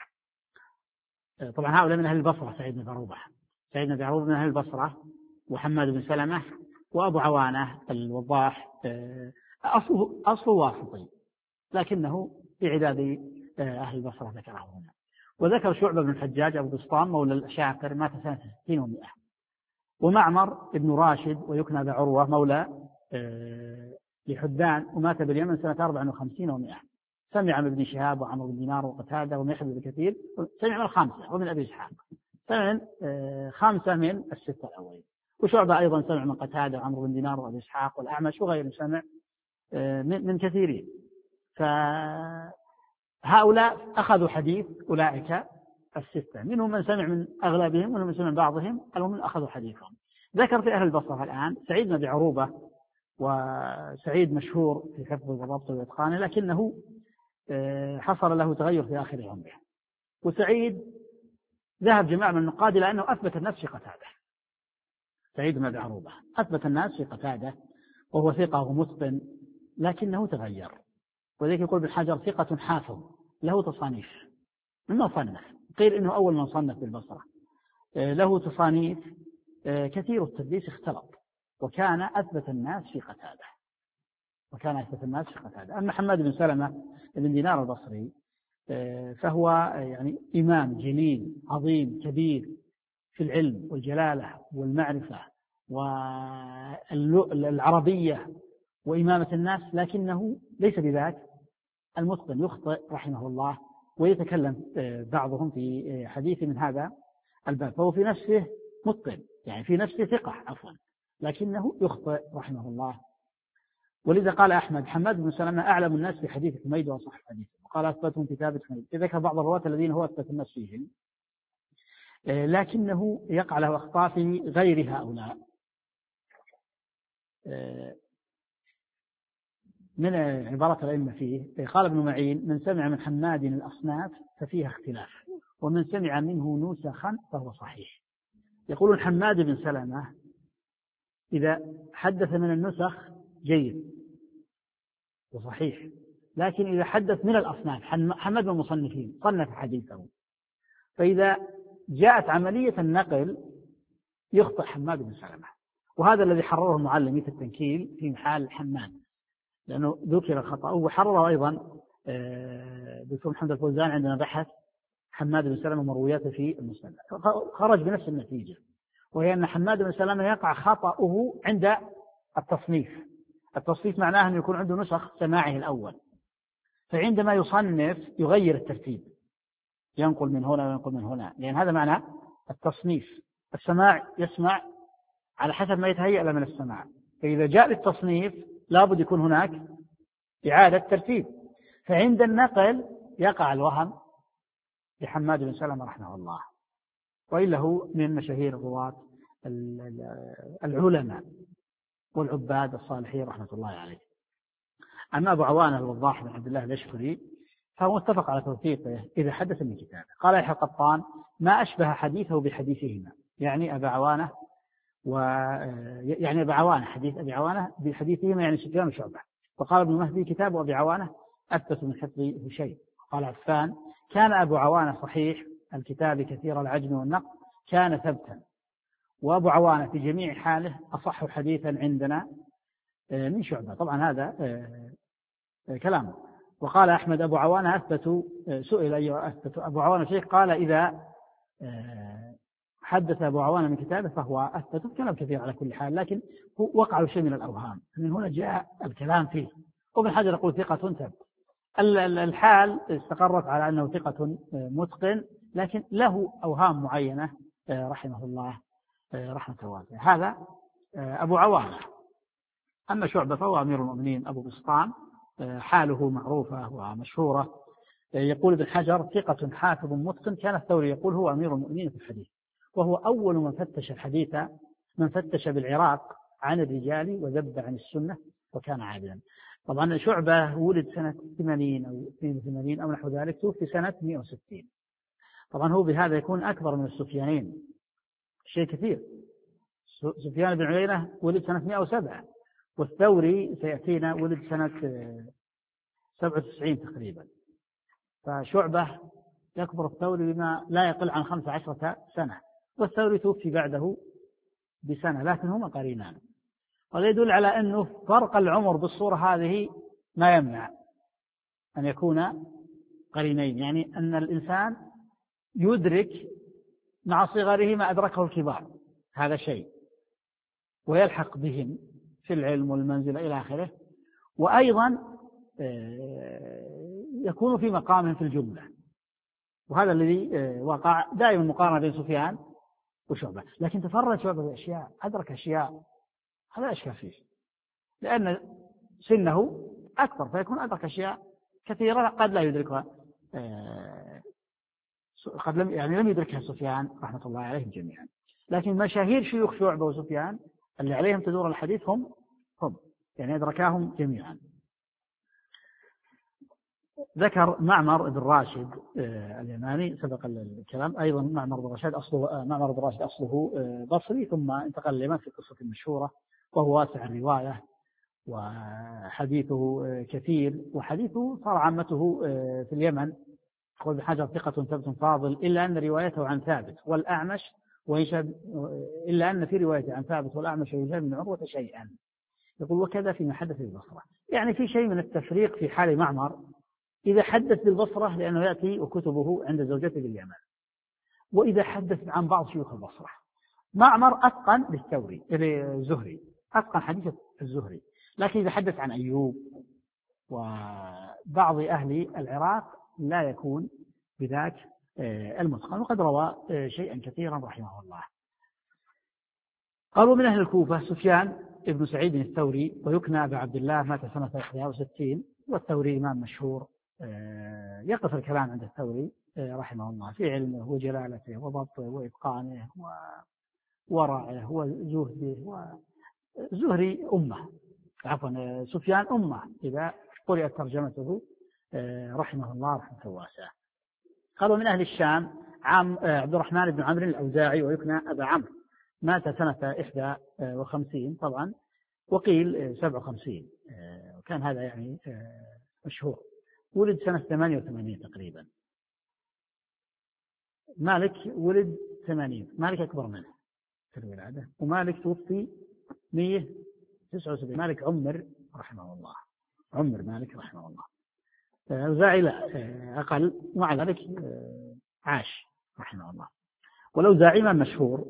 طبعا هؤلاء من أهل البصرة، سعيد بن عروبة سعيد بن عروبة من أهل البصرة، وحماد بن سلمة وأبو عوانة الوضاح أصله أصله واسطي لكنه في عداد أهل البصرة ذكره هنا. وذكر شعبة بن الحجاج أبو بسطام مولى الشاكر مات سنة ستين ومئة. ومعمر ابن راشد ويكنى ذا عروة مولى لحدان ومات باليمن سنة أربع وخمسين ومئة. سمع من ابن شهاب وعمر بن دينار وقتادة ومحمد بن كثير، سمع من الخامسة ومن أبي إسحاق، سمع من خامسة من الستة الأولين. وشعبة أيضا سمع من قتادة وعمر بن دينار وأبي إسحاق والأعمش وغير سمع من كثيرين. فهؤلاء أخذوا حديث أولئك الستة، منهم من سمع من أغلبهم ومنهم من سمع من بعضهم، المهم أخذوا حديثهم. ذكر في أهل البصرة الآن سعيد بن أبي عروبة، وسعيد مشهور في حفظه وضبطه وإتقانه، لكنه حصل له تغير في آخر عمره. وسعيد ذهب جماعة من النقاد إلى أنه أثبت الناس في قتادة. سعيد بن أبي عروبة أثبت الناس في قتادة وهو ثقة ومتقن، لكنه تغير. وذلك يقول بالحجر ثقة حافظ له تصانيف، منه صنف، قيل إنه أول من صنف بالبصرة، له تصانيف كثير التدليس اختلط، وكان أثبت الناس في قتادة وكان أثبت الناس في قتادة. أما حماد بن سلمة بن دينار البصري فهو يعني إمام جليل عظيم كبير في العلم والجلالة والمعرفة والعربية وإمامة الناس، لكنه ليس بذاك المتقن، يخطئ رحمه الله ويتكلم بعضهم في حديث من هذا الباب، فهو في نفسه متقن، يعني في نفسه ثقة عفوا، لكنه يخطئ رحمه الله. ولذا قال أحمد حماد بن سلمة أعلم الناس بحديث حميد وصح حديثه، وقال أثبتهم كتابة حميد. ذكر بعض الرواة الذين هو أثبت الناس فيهم، لكنه يقع له أخطاء في غير هؤلاء. من عبارة الأئمة فيه قال ابن معين من سمع من حماد الأصناف ففيها اختلاف، ومن سمع منه نسخا فهو صحيح. يقولون حماد بن سلمة إذا حدث من النسخ جيد وصحيح، لكن إذا حدث من الأصناف، حماد بن المصنفين صنف حديثه، فإذا جاءت عملية النقل يخطئ حماد بن سلمة. وهذا الذي حرره المعلمي في التنكيل في محال حماد، لأنه ذكر الخطأ. وحرره أيضا دكتور محمد الفوزان عندما بحث حماد بن سلمة مروياته في المسند، خرج بنفس النتيجة، وهي أن حماد بن سلمة يقع خطأه عند التصنيف. التصنيف معناه أن يكون عنده نسخ سماعه الأول، فعندما يصنف يغير الترتيب، ينقل من هنا وينقل من هنا، لأن هذا معنى التصنيف. السماع يسمع على حسب ما يتهيأ له من السماع، فإذا جاء للتصنيف لابد يكون هناك إعادة ترتيب، فعند النقل يقع الوهم لحماد بن سلمة رحمه الله، وإلا هو من مشاهير الرواة العلماء والعباد الصالحين رحمة الله عليه. أما أبو عوانة الوضاح بن عبد الله الأشكري فهو متفق على توثيقه إذا حدث من كتابه. قال يحيى القطان: ما أشبه حديثه بحديثهما، يعني أبا عوانة و يعني أبا عوانة حديث أبي عوانة بحديثهما يعني سفيان وشعبة. وقال ابن مهدي: كتاب أبي عوانة أثبت من حفظه شيء. قال عفان: كان أبو عوانة صحيح الكتاب كثير العجم والنقد، كان ثبتا، وأبو عوانة في جميع حاله أصح حديثا عندنا من شعبة. طبعا هذا كلامه. وقال أحمد: أبو عوانة أثبت، سئل أيها أثبت أبو عوانة شيء، قال: إذا حدث أبو عوانة من كتابه فهو أثبت. كلام كثير على كل حال، لكن وقع شيء من الأوهام، من هنا جاء الكلام فيه. وابن حجر يقول ثقة ثبت. الحال استقرت على أنه ثقة متقن، لكن له أوهام معينة رحمه الله رحمة واسعة. هذا أبو عوانة. أما شعبة فهو أمير المؤمنين أبو بسطام، حاله معروفة ومشهورة. يقول ابن حجر: ثقة حافظ متقن. كان الثوري يقول: هو أمير المؤمنين في الحديث، وهو أول من فتش الحديث، من فتش بالعراق عن الرجال وذب عن السنة وكان عابدا. طبعا شعبة ولد سنة ثمانين أو اثنين وثمانين أو نحو ذلك، توفي سنة مئة وستين. طبعا هو بهذا يكون أكبر من السفيانين شيء كثير. سفيان بن عيينة ولد سنة مئة وسبعة، والثوري سيأتينا ولد سنة سبعة وتسعين تقريبا. فشعبة يكبر الثوري بما لا يقل عن خمس عشرة سنة، والثوري توفي بعده بسنة، لكن هما قرينان. وهذا يدل على أنه فرق العمر بالصورة هذه ما يمنع أن يكون قرينين، يعني أن الإنسان يدرك مع صغره ما أدركه الكبار، هذا شيء، ويلحق بهم في العلم والمنزلة إلى آخره، وأيضا يكون في مقام في الجملة. وهذا الذي وقع دائما مقارنة بين سفيان وشعبة. لكن تفرد شعبة بأشياء، أدرك أشياء، هذا أشكال فيه، لأن سنه أكبر فيكون أدرك أشياء كثيرة قد لا يدركها، قد لم يعني لم يدركها سفيان رحمة الله عليهم جميعا. لكن مشاهير شيوخ شعبة وسفيان اللي عليهم تدور الحديث هم هم يعني أدركاهم جميعا. ذكر معمر بن راشد اليماني سبق الكلام، أيضا معمر بن راشد أصله معمر بن راشد أصله بصري، ثم انتقل لمن في قصة مشهورة، وهو واسع الرواية وحديثه كثير، وحديثه صار عامته في اليمن. يقول ابن حجر: ثقة ثبت فاضل، إلا أن روايته عن ثابت والأعمش وهشام، إلا أن في روايته عن ثابت والأعمش وهشام بن عروة شيئا. يقول: وكذا فيما حدث بالبصرة. يعني في شيء من التفريق في حال معمر إذا حدث بالبصرة لأنه يأتي وكتبه عند زوجته باليمن، وإذا حدث عن بعض شيوخ البصرة. معمر أتقن للثوري الزهري، أتقن حديث الزهري، لكن إذا حدث عن أيوب وبعض أهل العراق لا يكون بذاك المتقن، وقد روى شيئا كثيرا رحمه الله. قالوا: من أهل الكوفة سفيان ابن سعيد الثوري، ويكنى أبا عبد الله، مات سنة واحد وستين، والثوري إمام مشهور. يقف الكلام عند الثوري رحمه الله في علمه وجلالته وضبطه وإتقانه وورعه وزهده. وزهري أمة، عفوا سفيان أمة إذا قرأت ترجمته رحمه الله رحمة واسعة. قالوا: من أهل الشام عام عبد الرحمن بن عمرو الأوزاعي، ويكنى أبا عمرو، مات سنة إحدى وخمسين طبعا، وقيل سبع وخمسين، وكان هذا يعني مشهور. ولد سنة ثمانية وثمانين تقريبا. مالك ولد ثمانين، مالك أكبر منه في الولادة، ومالك توفي مئة وتسعة وسبعين. مالك عمر رحمه الله، عمر مالك رحمه الله. الأوزاعي لا أقل، ومع ذلك عاش رحمه الله. والأوزاعي إمام مشهور،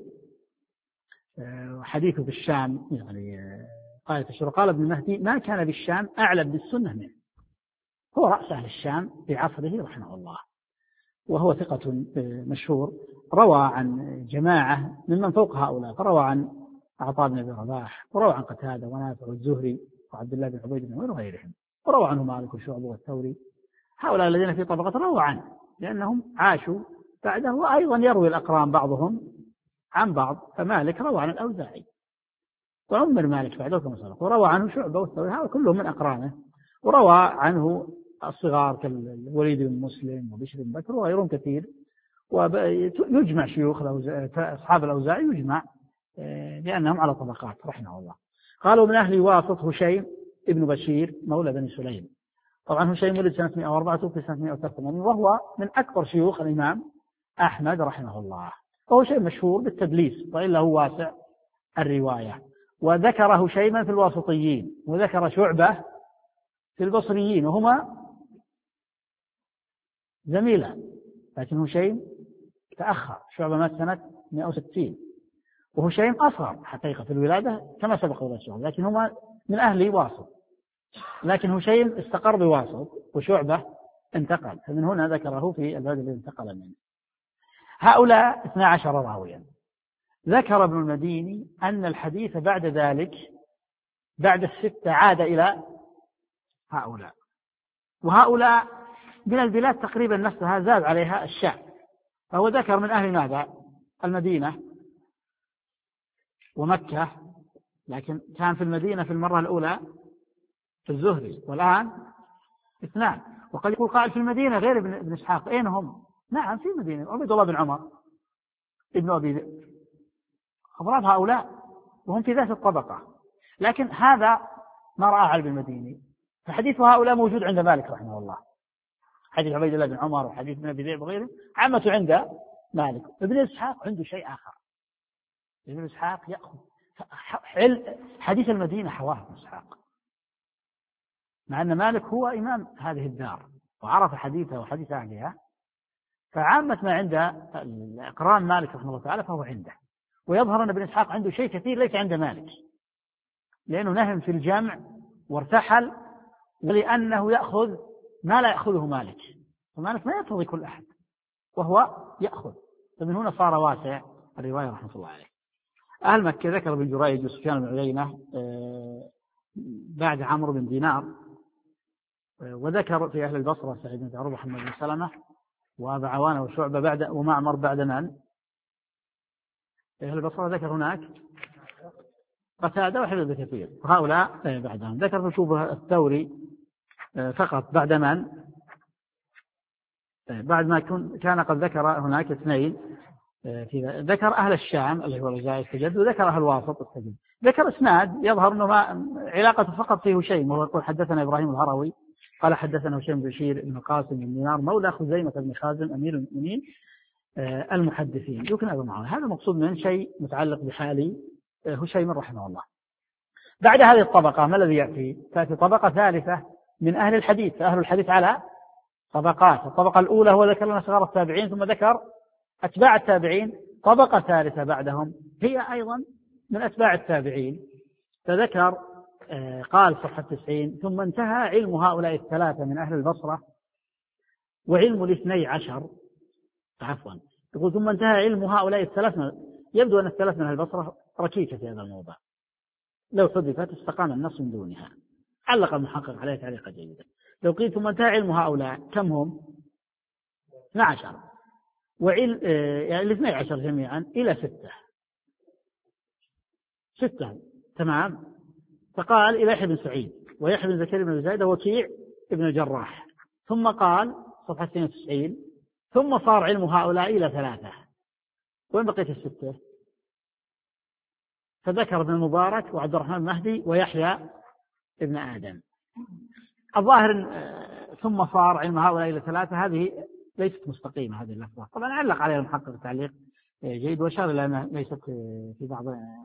حديثه في الشام يعني قال تشهر، قال ابن المهدي ما كان بالشام أعلم بالسنة منه، هو رأس أهل الشام في عصره رحمه الله، وهو ثقة مشهور، روى عن جماعة ممن فوق هؤلاء، فروى عن عطاء بن أبي رباح، وروى عن قتادة ونافع والزهري وعبد الله بن عبيد بن عمر وغيرهم، وروى عنه مالك وشعبة والثوري. هؤلاء الذين في طبقة روى عنه لأنهم عاشوا بعده، وأيضا يروي الأقران بعضهم عن بعض، فمالك روى عن الأوزاعي وعمر مالك بعده كما سبق، وروى عنه شعبة والثوري، هؤلاء كلهم من أقرانه، وروى عنه الصغار كالوليد بن مسلم وبشر بن بكر وغيرهم كثير. ويجمع شيوخ أصحاب الأوزاعي يجمع لأنهم على طبقات رحمه الله. قالوا من أهل واسط هشيم ابن بشير مولى بني سليم. طبعا هشيم ولد سنة مئة وأربعة وفي سنة مئة وثلاثة وثمانين، وهو من أكبر شيوخ الإمام أحمد رحمه الله، وهو شيء مشهور بالتدليس وإلا هو واسع الرواية. وذكر هشيما في الواسطيين، وذكر شعبة في البصريين، وهما زميلا، لكن هشيم تأخر، شعبة مات سنة مئة وستين، وهشيم أصغر حقيقة في الولادة كما سبق ولا شعبة، لكن هما من أهل واسط، لكن هشيم استقر بواسط وشعبة انتقل، فمن هنا ذكره في البلد الذي انتقل منه. هؤلاء اثنا عشر راويا. ذكر ابن المديني أن الحديث بعد ذلك بعد الستة عاد إلى هؤلاء، وهؤلاء من البلاد تقريبا نفسها زاد عليها الشام، فهو ذكر من أهل ماذا؟ المدينة ومكة، لكن كان في المدينة في المرة الأولى في الزهري، والآن اثنان. وقد يقول قائل في المدينة غير ابن إسحاق، أين هم؟ نعم في المدينة، عبد الله بن عمر ابن أبي ذئب، أضراب هؤلاء وهم في ذات الطبقة، لكن هذا ما رأى علي المديني، فحديث هؤلاء موجود عند مالك رحمه الله، حديث عبيد الله بن عمر وحديث ابن أبي ذئب وغيره عامة عند مالك. ابن إسحاق عنده شيء آخر، ابن إسحاق يأخذ حديث المدينة حواه ابن إسحاق، مع أن مالك هو إمام هذه الدار وعرف حديثه وحديث أهلها، فعامة ما عند الأقران مالك رحمه الله تعالى فهو عنده. ويظهر أن ابن إسحاق عنده شيء كثير ليس عند مالك، لأنه نهم في الجمع وارتحل، ولأنه يأخذ ما لا يأخذه مالك، ومالك ما يرتضي كل أحد وهو يأخذ، فمن هنا صار واسع الرواية رحمه الله عليه. أهل مكة ذكر ابن جريج وسفيان بن عيينة بعد عمرو بن دينار، وذكر في أهل البصرة سعيد بن عروبة محمد بن سلمة وأبا عوانة وشعبة بعد ومعمر بعد من؟ أهل البصرة ذكر هناك قتادة وحفظ بن كثير، وهؤلاء بعدهم. ذكر في شوبة الثوري فقط بعد من؟ بعد ما كان قد ذكر هناك اثنين، في ذكر أهل الشام اللي هو الأوزاعي استجد، وذكر أهل الواسط استجد. ذكر اسناد يظهر أنه ما علاقته فقط فيه هشيم، وهو يقول حدثنا إبراهيم الهروي قال حدثنا هشيم بن بشير بن قاسم بن دينار مولى خزيمة بن خازم أمير المؤمنين المحدثين، يمكن أبو معاوية. هذا مقصود من شيء متعلق بحال هشيم رحمه الله. بعد هذه الطبقة ما الذي يأتي؟ تأتي طبقة ثالثة من أهل الحديث، فأهل الحديث على طبقات. الطبقة الأولى هو ذكر لنا صغار التابعين، ثم ذكر أتباع التابعين. طبقة ثالثة بعدهم هي أيضا من أتباع التابعين، فذكر قال صفحة تسعين ثم انتهى علم هؤلاء الثلاثة من أهل البصرة وعلم الاثني عشر، عفوا يقول ثم انتهى علم هؤلاء الثلاثة. يبدو أن الثلاثة من أهل البصرة ركيكة في هذا الموضوع، لو حذفت استقام النص من دونها. علق المحقق عليه تعليقا جيدا. لو قيل ثم انتهى علم هؤلاء كم هم؟ اثني عشر، وعلم يعني الاثني عشر جميعا إلى ستة ستة تمام. فقال إلى يحيى بن سعيد ويحيى بن زكريا بن زايد وكيع ابن الجراح، ثم قال صفحة اثنين وتسعين ثم صار علم هؤلاء إلى ثلاثة. وين بقيت الستة؟ فذكر ابن المبارك وعبد الرحمن المهدي ويحيى ابن آدم. الظاهر ثم صار علم هؤلاء إلى ثلاثة، هذه ليست مستقيمة هذه اللفظة. طبعا علق عليها المحقق تعليق جيد، وأشار إلى أنها ليست في بعض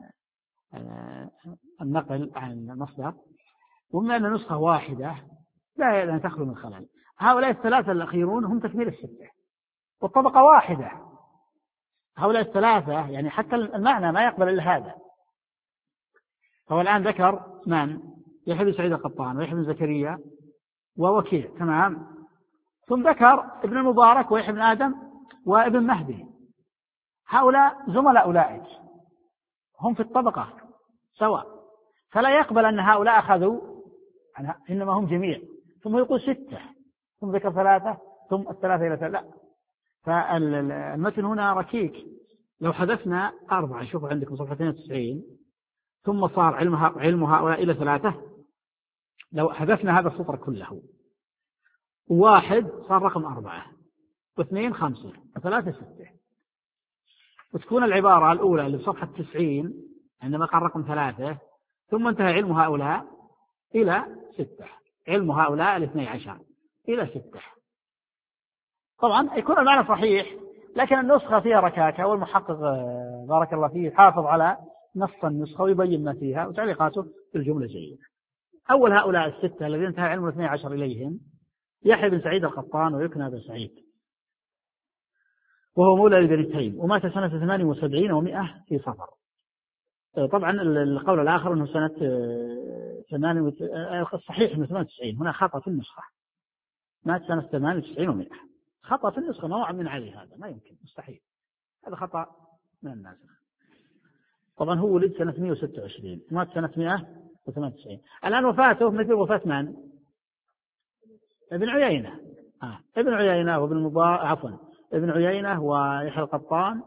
النقل عن المصدر، وبما أن نسخة واحدة لا تخلو من خلل. هؤلاء الثلاثة الأخيرون هم تكميل الستة، والطبقة واحدة. هؤلاء الثلاثة يعني حتى المعنى ما يقبل إلا هذا. هو الآن ذكر من؟ يحيى بن سعيد القطان ويحيى بن زكريا ووكيع، تمام. ثم ذكر ابن المبارك ويحيى بن آدم وابن مهدي. هؤلاء زملاء أولئك، هم في الطبقة سواء، فلا يقبل أن هؤلاء أخذوا، إنما هم جميع. ثم يقول ستة، ثم ذكر ثلاثة، ثم الثلاثة إلى ثلاثة، لا. فالمتن هنا ركيك. لو حذفنا أربعة، شوفوا عندكم صفحة اثنين وتسعين، ثم صار علم هؤلاء إلى ثلاثة، لو حذفنا هذا السطر كله، واحد صار رقم أربعة، واثنين خمسة، وثلاثة ستة، وتكون العبارة الأولى اللي بصفحة تسعين عندما قال رقم ثلاثة، ثم انتهى علم هؤلاء إلى ستة، علم هؤلاء الاثني عشر إلى ستة. طبعا يكون المعنى صحيح، لكن النسخة فيها ركاكة، والمحقق بارك الله فيه حافظ على نص النسخة ويبين ما فيها، وتعليقاته في الجملة جيدة. أول هؤلاء الستة الذين انتهى علم الاثني عشر إليهم يحيى بن سعيد القطان ويكنى بن سعيد، وهو مولى لبني تيم، ومات سنة ثمان وسبعين ومئة في صفر. طبعا القول الآخر أنه سنة ثمان، الصحيح أنه ثمان وتسعين، هنا خطأ في النسخة، مات سنة ثمان وتسعين ومئة، خطأ في النسخة، نوع من عليه، هذا ما يمكن، مستحيل، هذا خطأ من الناسخ. طبعا هو ولد سنة مئة وستة وعشرين، مات سنة مئة وثمان وتسعين. الآن وفاته مثل وفاة من؟ ابن عيينة. آه. ابن عيينة وابن مبارك، عفوا ابن عيينة ويحيى القطان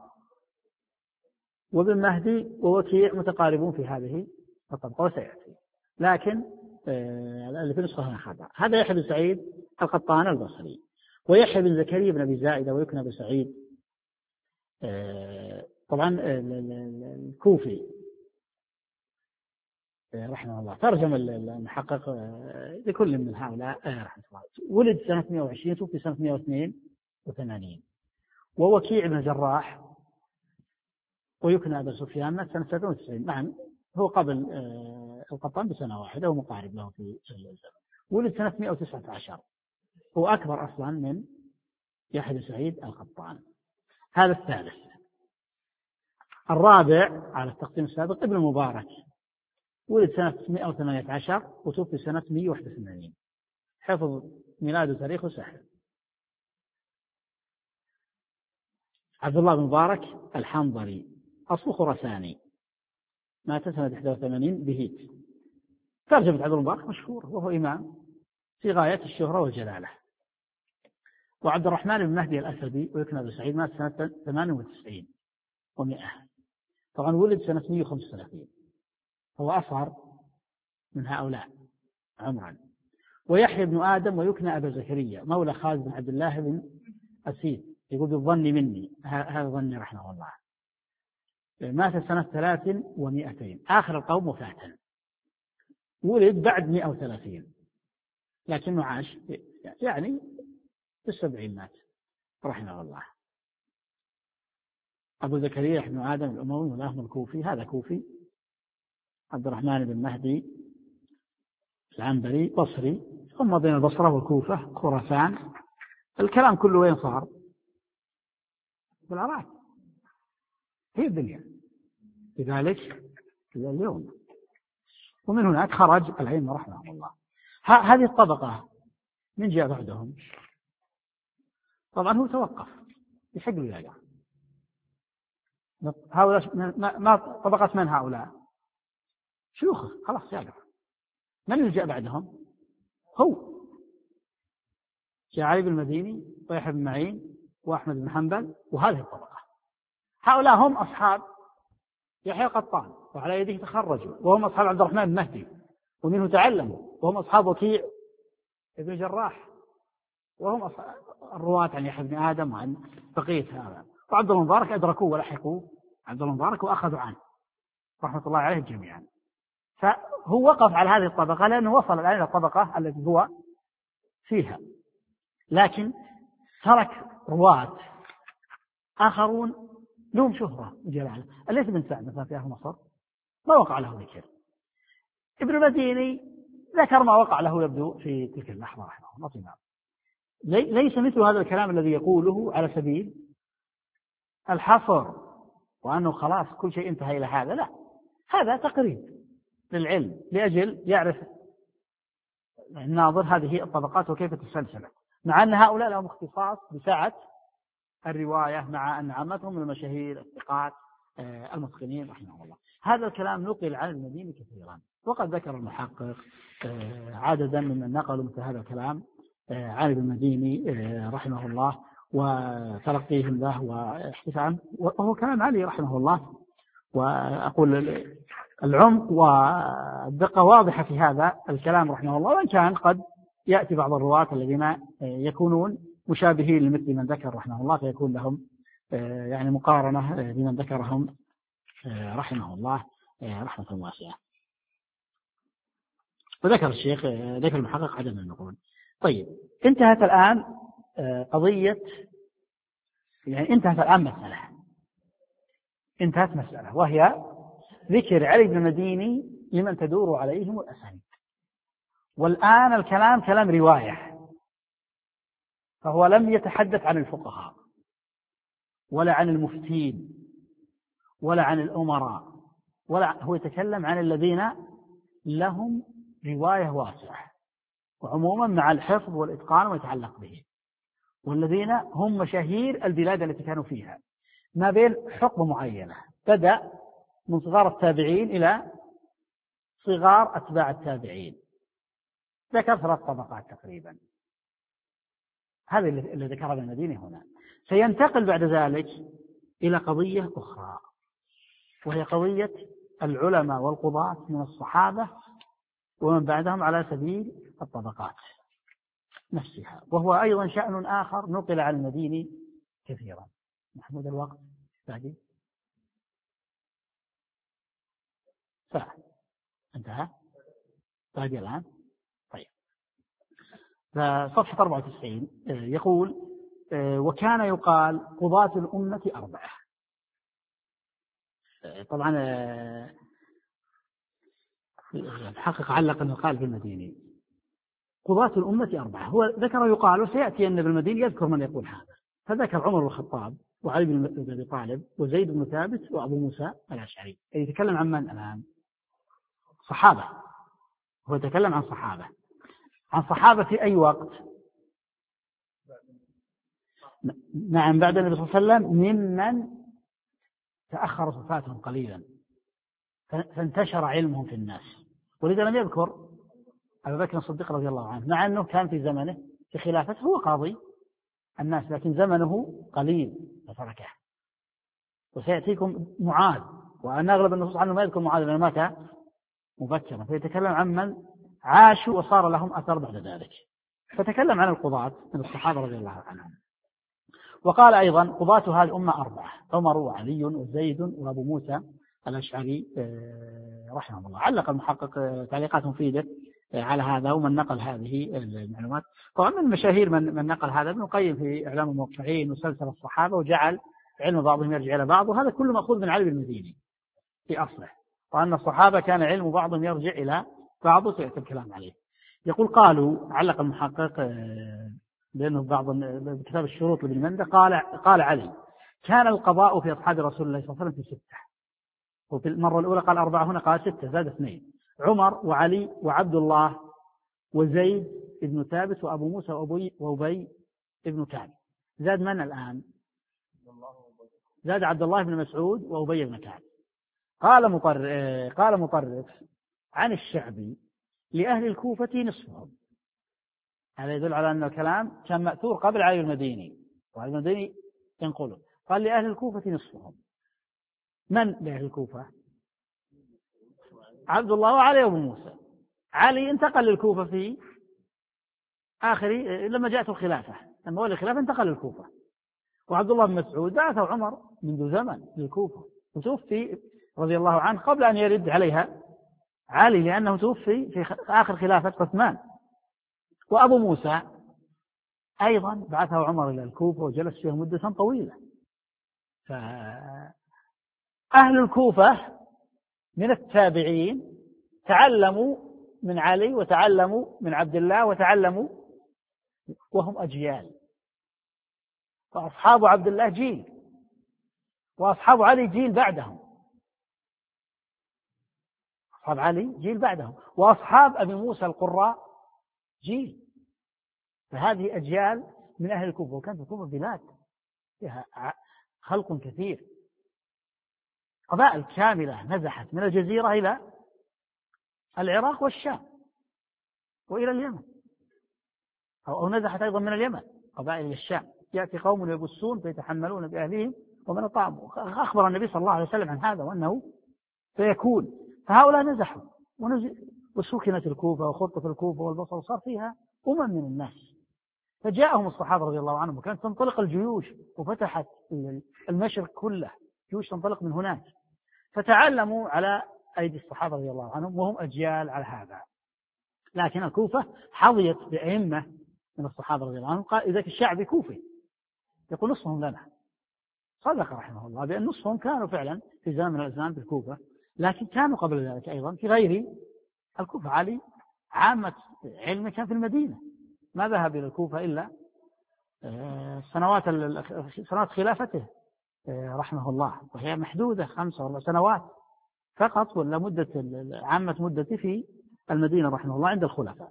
وابن مهدي ووكيع متقاربون في هذه الطبقة وسيأتي، لكن آه اللي في نسخة هنا خطأ. هذا يحيى بن سعيد القطان البصري، ويحيى بن زكريا بن أبي زائدة ويكنى بن سعيد آه طبعا الكوفي رحمه الله. ترجم المحقق لكل من هؤلاء رحمه الله. ولد سنة مئة وعشرين، توفي سنة مئة واثنين وثمانين. ووكيع بن الجراح ويكنى أبا سفيان مات سنة سبعة وتسعين. نعم هو قبل القطان بسنة واحدة ومقارب له في الزمن. ولد سنة مئة وتسعة عشر، هو أكبر أصلا من يحيى بن سعيد القطان. هذا الثالث. الرابع على التقسيم السابق ابن المبارك، ولد سنة مئة وثمانية عشر وتوفي سنة مئة وواحد وثمانين. حفظ ميلاد وتاريخه سهل. عبد الله بن مبارك الحنظلي، أصله خراساني، مات سنة واحد وثمانين بهيت. ترجمة عبد الله بن مبارك مشهور، وهو إمام في غاية الشهرة والجلالة. وعبد الرحمن بن مهدي الأسدي ويكنى بن سعيد مات سنة ثمانية وتسعين ومئة. طبعا ولد سنة مئة وخمسة وثلاثين، هو أصغر من هؤلاء عمرا. ويحيى بن آدم ويكنى أبا زكريا، مولى خالد بن عبد الله بن أسيد، يقول بالظن مني، هذا ظني رحمه الله. مات سنة ثلاث ومئتين، آخر القوم وفاة. ولد بعد مئة وثلاثين، لكنه عاش يعني في السبعين مات رحمه الله. أبو زكريا بن آدم الأموي ولاهم الكوفي، هذا كوفي. عبد الرحمن بن مهدي العنبري بصري، ثم بين البصرة والكوفة خراسان. الكلام كله وين صار؟ بالعراق، هي الدنيا لذلك إلى اليوم. ومن هناك خرج العلم رحمه الله. هذه الطبقة من جاء بعدهم؟ طبعا هو توقف، يحق له يرجع. هؤلاء ما طبقة من هؤلاء؟ شيوخ، خلاص يرجع. من اللي جاء بعدهم؟ هو جاء علي بن المديني ويحيى بن معين وأحمد بن حنبل، وهذه الطبقة. هؤلاء هم أصحاب يحيى القطان وعلى يده تخرجوا، وهم أصحاب عبد الرحمن بن مهدي ومنه تعلموا، وهم أصحاب وكيع ابن جراح، وهم أصحاب الرواة عن يحيى بن آدم وعن بقية هذا. وعبد الله المبارك أدركوه ولحقوا عبد الله المبارك وأخذوا عنه رحمة الله عليهم جميعا. فهو وقف على هذه الطبقة لأنه وصل الآن إلى الطبقة التي هو فيها، لكن ترك رواة آخرون لهم شهرة وجلالة. الليث بن سعد مثلا في أهل مصر ما وقع له ذكر. ابن المديني ذكر ما وقع له يبدو في تلك اللحظة رحمه الله. ليس مثل هذا الكلام الذي يقوله على سبيل الحصر وأنه خلاص كل شيء انتهى إلى هذا، لا، هذا تقريب للعلم لأجل يعرف الناظر هذه الطبقات وكيف تسلسلت، مع أن هؤلاء لهم اختصاص بسعة الرواية، مع أن عامتهم من المشاهير الثقات المتقنين رحمه الله. هذا الكلام نقل عن المديني كثيرا، وقد ذكر المحقق عددا ممن نقلوا مثل هذا الكلام عن المديني رحمه الله وتلقيهم له واحتفاء، وهو كلام علي رحمه الله. وأقول العمق والدقة واضحة في هذا الكلام رحمه الله، وإن كان قد يأتي بعض الرواة الذين يكونون مشابهين لمثل من ذكر رحمه الله، فيكون لهم يعني مقارنة بمن ذكرهم رحمه الله رحمة واسعة. وذكر الشيخ ذكر المحقق عدم النقول. طيب، انتهت الآن قضية، يعني انتهت الآن مسألة انتهت مسألة وهي ذكر علي بن المديني لمن تدور عليهم الأسانيد. والآن الكلام كلام رواية، فهو لم يتحدث عن الفقهاء ولا عن المفتين ولا عن الأمراء، ولا هو يتكلم عن الذين لهم رواية واسعة وعموما مع الحفظ والإتقان ويتعلق به، والذين هم مشاهير البلاد التي كانوا فيها، ما بين حقبة معينة بدأ من صغار التابعين إلى صغار أتباع التابعين، ذكر ثلاث طبقات تقريبا. هذا اللي ذكره ابن المديني هنا. سينتقل بعد ذلك إلى قضية أخرى، وهي قضية العلماء والقضاة من الصحابة ومن بعدهم على سبيل الطبقات نفسها، وهو أيضا شأن آخر نقل عن المديني كثيرا. محمود الوقت بعدين ساعة انتهى باقي الآن. طيب، صفحة أربعة وتسعين يقول: وكان يقال قضاة الأمة أربعة. طبعا الحقيقة علق أنه قال في المديني قضاة الأمة أربعة، هو ذكر يقال، وسيأتي أن ابن المديني يذكر من يقول هذا، فذكر عمر بن الخطاب وعلي بن أبي طالب وزيد بن ثابت وأبو موسى الأشعري. يتكلم عن من الآن؟ صحابة، هو يتكلم عن صحابة. عن صحابة في أي وقت؟ نعم، بعد النبي صلى الله عليه وسلم، ممن تأخر صفاتهم قليلا فانتشر علمهم في الناس، ولذا لم يذكر أبا بكر الصديق رضي الله عنه، مع أنه كان في زمنه في خلافته هو قاضي الناس، لكن زمنه قليل فتركه. وسيأتيكم معاذ، وأن أغلب النصوص عنه ما يذكر معاذ لأنه مات مبكرا، فيتكلم عن من عاشوا وصار لهم أثر بعد ذلك. فتكلم عن القضاة من الصحابة رضي الله عنهم. وقال أيضا قضاة هذه الأمة أربعة: عمر وعلي وزيد وأبو موسى الأشعري رحمه الله. علق المحقق تعليقات مفيدة على هذا ومن نقل هذه المعلومات. طبعا من المشاهير من, من نقل هذا ابن القيم في إعلام الموقعين وسلسلة الصحابة، وجعل علم بعضهم يرجع إلى بعض، وهذا كله مأخوذ من علي بن المديني في أصله، وأن الصحابة كان علم بعضهم يرجع إلى بعض، وسيأتي الكلام عليه. يقول قالوا، علق المحقق لأنه بعض كتاب الشروط لابن منده قال قال علي: كان القضاء في أصحاب رسول الله صلى الله عليه وسلم في ستة، وفي المرة الأولى قال أربعة، هنا قال ستة زاد اثنين: عمر وعلي وعبد الله وزيد ابن ثابت وأبو موسى وأبي وأبي ابن كعب. زاد من الآن؟ زاد عبد الله بن مسعود وأبي بن كعب. قال مطرف قال مطرف عن الشعبي: لأهل الكوفة نصفهم. هذا يدل على أن الكلام كان مأثور قبل علي المديني، وعلي المديني ينقله. قال لأهل الكوفة نصفهم. من لأهل الكوفة؟ عبد الله وعلي وابو موسى. علي انتقل للكوفة في آخر لما جاءته الخلافة، لما ولي الخلافة انتقل للكوفة. وعبد الله بن مسعود بعثه عمر منذ زمن للكوفة، وتوفي رضي الله عنه قبل أن يرد عليها علي، لأنه توفي في آخر خلافة عثمان. وأبو موسى أيضا بعثه عمر إلى الكوفة وجلس فيها مدة طويلة. فأهل الكوفة من التابعين تعلموا من علي وتعلموا من عبد الله وتعلموا وهم أجيال، وأصحاب عبد الله جيل، وأصحاب علي جيل بعدهم، أصحاب علي جيل بعدهم، وأصحاب أبي موسى القراء جيل. فهذه أجيال من أهل الكوفة، وكانت الكوفة بلاد فيها خلق كثير، قبائل كاملة نزحت من الجزيرة إلى العراق والشام وإلى اليمن، أو نزحت أيضا من اليمن قبائل إلى الشام. يأتي قوم يبصون فيتحملون بأهلهم ومن أطعموا. أخبر النبي صلى الله عليه وسلم عن هذا وأنه سيكون. فهؤلاء نزحوا وسكنت الكوفة وخطف الكوفة والبصر، وصار فيها أمم من الناس. فجاءهم الصحابة رضي الله عنهم، وكانت تنطلق الجيوش وفتحت المشرق كله، جيوش تنطلق من هناك، فتعلموا على أيدي الصحابة رضي الله عنهم وهم أجيال على هذا. لكن الكوفة حظيت بأئمة من الصحابة رضي الله عنهم. قال إذا الشعبي كوفي يقول نصفهم لنا، صدق رحمه الله بأن نصفهم كانوا فعلا في زمن من الأزمان بالكوفة، لكن كانوا قبل ذلك أيضا في غير الكوفة. علي عامة علمه كان في المدينة، ما ذهب إلى الكوفة إلا سنوات سنوات خلافته رحمه الله، وهي محدودة خمسة ولا سنوات فقط، ولا مدة عامة مدته في المدينة رحمه الله عند الخلفاء.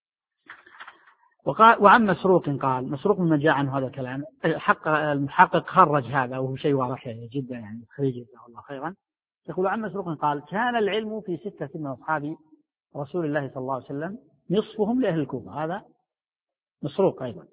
وقال وعن مسروق قال، مسروق من جاء عنه هذا الكلام، حق المحقق خرج هذا وهو شيء واضح جدا يعني، خريج جزاه الله خيرا. يقول عن مسروق قال كان العلم في ستة من أصحاب رسول الله صلى الله عليه وسلم نصفهم لأهل الكوفة. هذا مسروق أيضا.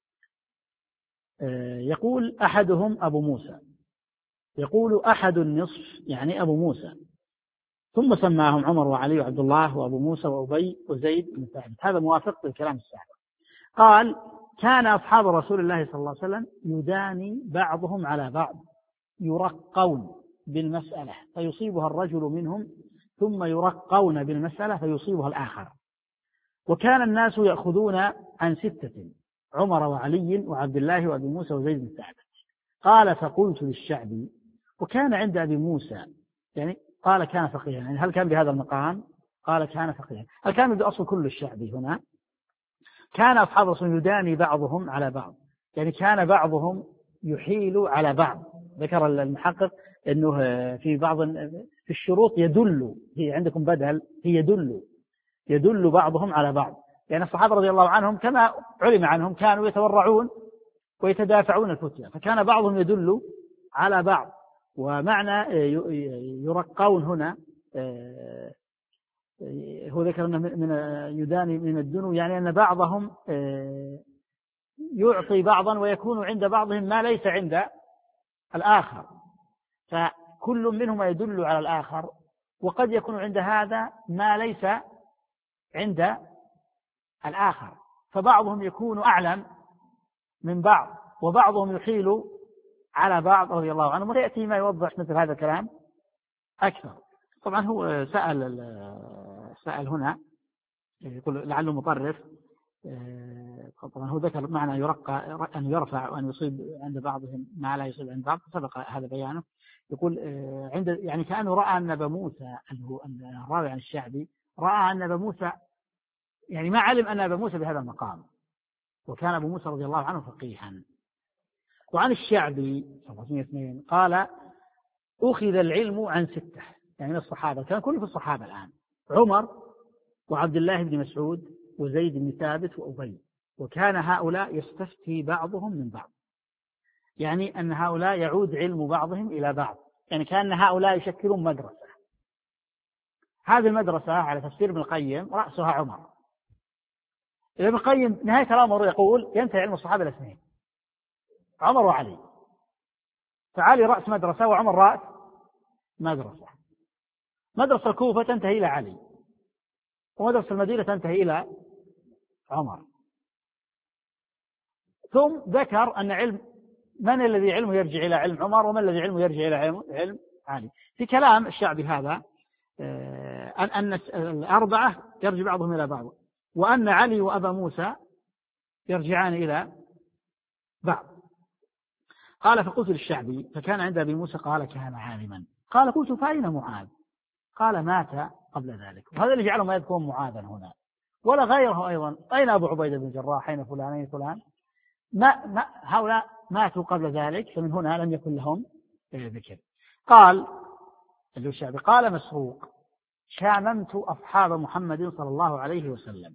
يقول أحدهم أبو موسى، يقول أحد النصف يعني أبو موسى، ثم سماهم عمر وعلي وعبد الله وأبو موسى وأبي وزيد بن ثابت. هذا موافق للكلام السابق. قال كان أصحاب رسول الله صلى الله عليه وسلم يداني بعضهم على بعض، يرقون بالمسألة فيصيبها الرجل منهم، ثم يرقون بالمسألة فيصيبها الآخر. وكان الناس يأخذون عن ستة، عمر وعلي وعبد الله وأبي موسى وزيد بن ثابت. قال فقلت للشعبي، وكان عند أبي موسى يعني قال كان فقيها، يعني هل كان بهذا المقام؟ قال كان فقيها. هل كان بأصل كل الشعبي هنا؟ كان أصحاب الرسول يداني بعضهم على بعض، يعني كان بعضهم يحيل على بعض. ذكر المحقق أنه في بعض في الشروط يدل، هي عندكم بدل، هي يدل يدل بعضهم على بعض. يعني الصحابة رضي الله عنهم كما علم عنهم كانوا يتورعون ويتدافعون الفتية، فكان بعضهم يدل على بعض. ومعنى يرقون هنا هو ذكر من يداني من الدنو، يعني أن بعضهم يعطي بعضا ويكون عند بعضهم ما ليس عند الآخر، فكل منهما يدل على الآخر، وقد يكون عند هذا ما ليس عند الآخر، فبعضهم يكون أعلم من بعض وبعضهم يحيل على بعض رضي الله عنهم. ويأتي ما يوضح مثل هذا الكلام أكثر. طبعا هو سأل سأل هنا يقول لعله مطرف، طبعا هو ذكر معنى يرقى أن يرفع وأن يصيب عند بعضهم ما لا يصيب عند بعض، سبق هذا بيانه. يقول عند يعني كأنه رأى أن أبا موسى الراوي عن الشعبي رأى أن أبا موسى يعني ما علم أن أبا موسى بهذا المقام، وكان أبو موسى رضي الله عنه فقيها. وعن الشعبي قال أخذ العلم عن ستة، يعني من الصحابة، كان كله في الصحابة الآن، عمر وعبد الله بن مسعود وزيد بن ثابت وأبي، وكان هؤلاء يستفتي بعضهم من بعض، يعني أن هؤلاء يعود علم بعضهم إلى بعض، يعني كان هؤلاء يشكلون مدرسة. هذه المدرسة على تفسير ابن القيم رأسها عمر. ابن القيم نهاية الأمر يقول ينتهي علم الصحابة إلى اثنين، عمر وعلي، فعلي رأس مدرسة وعمر رأس مدرسة. مدرسة الكوفة تنتهي إلى علي، ومدرسة المدينة تنتهي إلى عمر. ثم ذكر أن علم من الذي علمه يرجع إلى علم عمر، ومن الذي علمه يرجع إلى علم, علم علي. في كلام الشعبي هذا أن الأربعة يرجع بعضهم إلى بعض، وأن علي وأبا موسى يرجعان إلى بعض. قال فقلت للشعبي فكان عند أبي موسى قال كان عالما. قال قلت فأين معاذ؟ قال مات قبل ذلك. وهذا اللي جعله ما يذكر معاذا هنا، ولا غيره أيضا. أين أبو عبيدة بن الجراح؟ أين فلان؟ أين فلان؟ ما ما هؤلاء ماتوا قبل ذلك، فمن هنا لم يكن لهم ذكر. قال الشعبي قال مسروق: شاممت أصحاب محمد صلى الله عليه وسلم.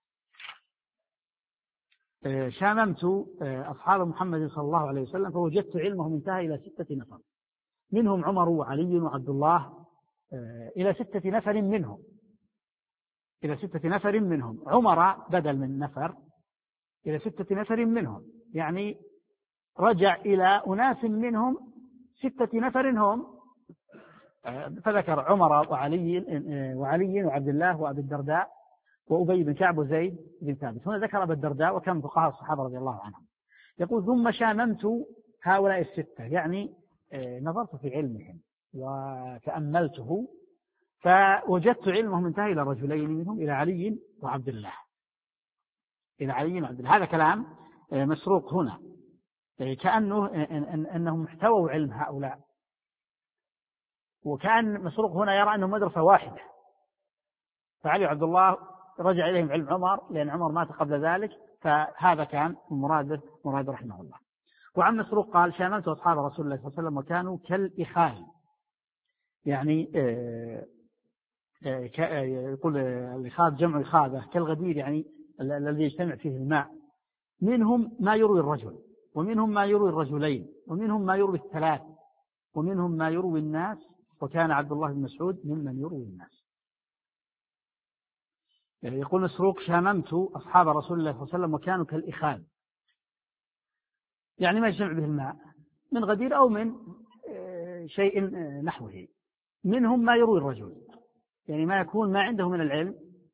شاممت أصحاب محمد صلى الله عليه وسلم فوجدت علمهم انتهى إلى ستة نفر، منهم عمر وعلي وعبد الله، إلى ستة نفر منهم إلى ستة نفر منهم عمر بدل من نفر، إلى ستة نفر منهم، يعني رجع إلى أناس منهم ستة نفر هم، فذكر عمر وعلي وعلي وعبد الله وأبي الدرداء وأبي بن كعب وزيد بن ثابت. هنا ذكر أبي الدرداء وكان فقهاء الصحابة رضي الله عنهم. يقول: ثم شاممت هؤلاء الستة، يعني نظرت في علمهم وتأملته فوجدت علمهم انتهى إلى رجلين منهم، إلى علي وعبد الله إلى علي وعبد الله. هذا كلام مسروق هنا، كأنه أنهم احتووا علم هؤلاء، وكأن مسروق هنا يرى أنه مدرسة واحدة، فعلي وعبد الله رجع إليهم علم عمر لأن عمر مات قبل ذلك، فهذا كان مراده مراد رحمه الله. وعن مسروق قال: شاملت أصحاب رسول الله صلى الله عليه وسلم وكانوا كالإخال، يعني يقول الإخاذ جمع إخاذة، كالغدير يعني الذي يجتمع فيه الماء، منهم ما يروي الرجل، ومنهم ما يروي الرجلين، ومنهم ما يروي الثلاث، ومنهم ما يروي الناس، وكان عبد الله بن مسعود ممن يروي الناس. يقول مسروق: شاممت أصحاب رسول الله صلى الله عليه وسلم وكانوا كالإخاذ، يعني ما يجتمع به الماء من غدير أو من شيء نحوه، منهم ما يروي الرجل، يعني ما يكون ما عنده من العلم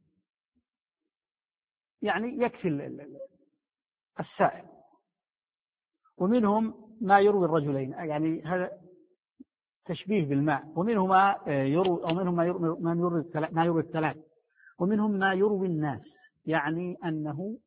يعني يكفي السائل، ومنهم ما يروي الرجلين، يعني هذا تشبيه بالماء، ومنهم ما يروي أو منهم ما يروي ما يروي الثلاث ما يروي الثلاث ومنهم ما يروي الناس، يعني أنه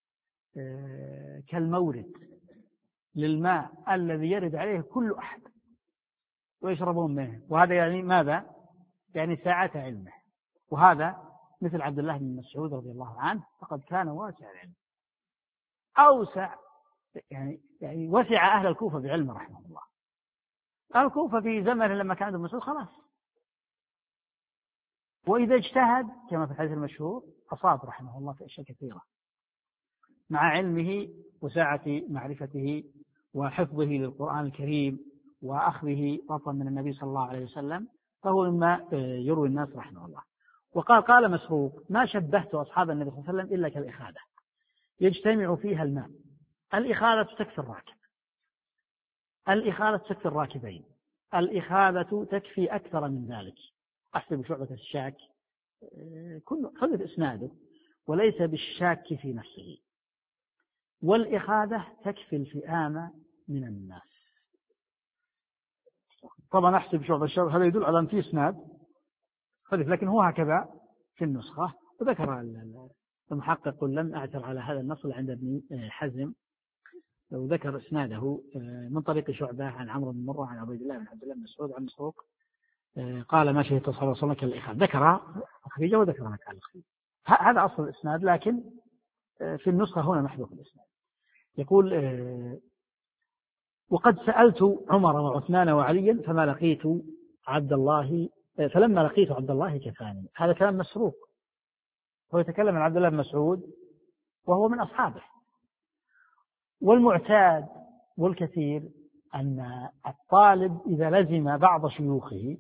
كالمورد للماء الذي يرد عليه كل أحد ويشربون منه، وهذا يعني ماذا؟ يعني ساعة علمه. وهذا مثل عبد الله بن مسعود رضي الله عنه، فقد كان واسع العلم، أوسع يعني يعني وسع أهل الكوفة بعلم رحمه الله. أهل الكوفة في زمن لما كان ابن مسعود خلاص، وإذا اجتهد كما في الحديث المشهور أصاب رحمه الله في أشياء كثيرة، مع علمه وسعة معرفته وحفظه للقرآن الكريم وأخذه فضلا من النبي صلى الله عليه وسلم، فهو مما يروي الناس رحمه الله. وقال قال مسروق: ما شبهت أصحاب النبي صلى الله عليه وسلم إلا كالإخاذة يجتمع فيها الماء. الإخاذة تكفي الراكب، الإخاذة تكفي الراكبين، الإخاذة تكفي أكثر من ذلك. أحسب شعبة الشاك كل حدث إسناده وليس بالشاك في نفسه، والإخاذة تكفي الفئام من الناس. طبعا أحسب شعبة الشاك هذا يدل على أن في إسناد حدث، لكن هو هكذا في النسخة. وذكر المحقق: لم أعثر على هذا النص عند ابن حزم، لو ذكر إسناده من طريق شعبة عن عمرو بن مرة عن عبيد الله بن عبد الله بن مسعود عن مسروق قال: ما شهدت صلى الله عليه وسلم كالإخاذ. ذكر خريجة وذكر مكان الخريج، هذا أصل الإسناد، لكن في النسخة هنا محذوف الإسناد. يقول: وقد سألت عمر وعثمان وعليا فما لقيت عبد الله فلما لقيت عبد الله كفاني. هذا كلام مسروق، هو يتكلم عن عبد الله بن مسعود وهو من أصحابه. والمعتاد والكثير أن الطالب إذا لزم بعض شيوخه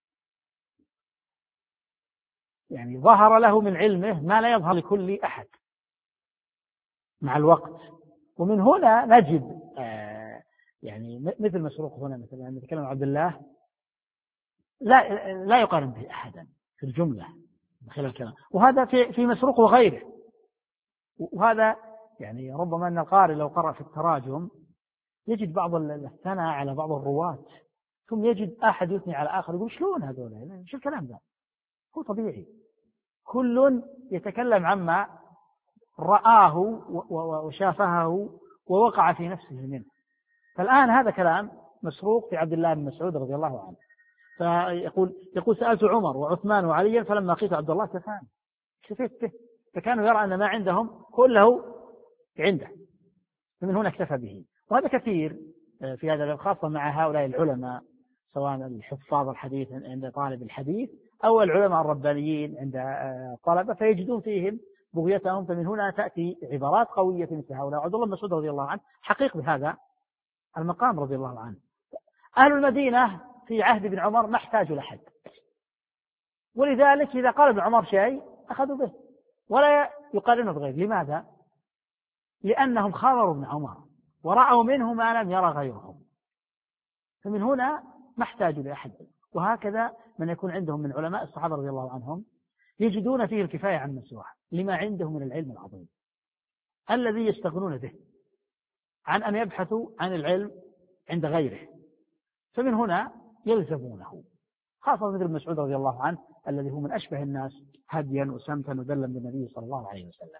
يعني ظهر له من علمه ما لا يظهر لكل أحد مع الوقت. ومن هنا نجد آه يعني مثل مسروق هنا مثلا نتكلم عن عبد الله لا لا يقارن به أحدا في الجملة خلال الكلام، وهذا في في مسروق وغيره. وهذا يعني ربما أن القارئ لو قرأ في التراجم يجد بعض الثناء على بعض الرواة، ثم يجد أحد يثني على آخر يقول: شلون هذول؟ شو الكلام ذا؟ هو طبيعي، كل يتكلم عما رآه وشافهه ووقع في نفسه منه. فالآن هذا كلام مسروق في عبد الله بن مسعود رضي الله عنه، فيقول يقول سألت عمر وعثمان وعليا فلما لقيت عبد الله كفاني، شفيت به فكانوا يرى أن ما عندهم كله عنده، فمن هنا اكتفى به. وهذا كثير في هذا الباب، خاصة مع هؤلاء العلماء سواء الحفاظ الحديث عند طالب الحديث أو العلماء الربانيين عند الطلبة، فيجدون فيهم بغيتهم. فمن هنا تأتي عبارات قوية مثل هؤلاء. عبد الله بن مسعود رضي الله عنه حقيق بهذا المقام رضي الله عنه. أهل المدينة في عهد ابن عمر ما احتاجوا لأحد، ولذلك إذا قال ابن عمر شيء أخذوا به ولا يقارنوا بغيره. لماذا؟ لأنهم خابروا ابن عمر ورأوا منه ما لم يرى غيرهم، فمن هنا ما احتاجوا لأحد. وهكذا من يكون عندهم من علماء الصحابة رضي الله عنهم يجدون فيه الكفاية عن سواه لما عندهم من العلم العظيم الذي يستغنون به عن أن يبحثوا عن العلم عند غيره، فمن هنا يلزمونه، خاصة مثل مسعود رضي الله عنه الذي هو من أشبه الناس هديا وسمتا ودلا بالنبي صلى الله عليه وسلم.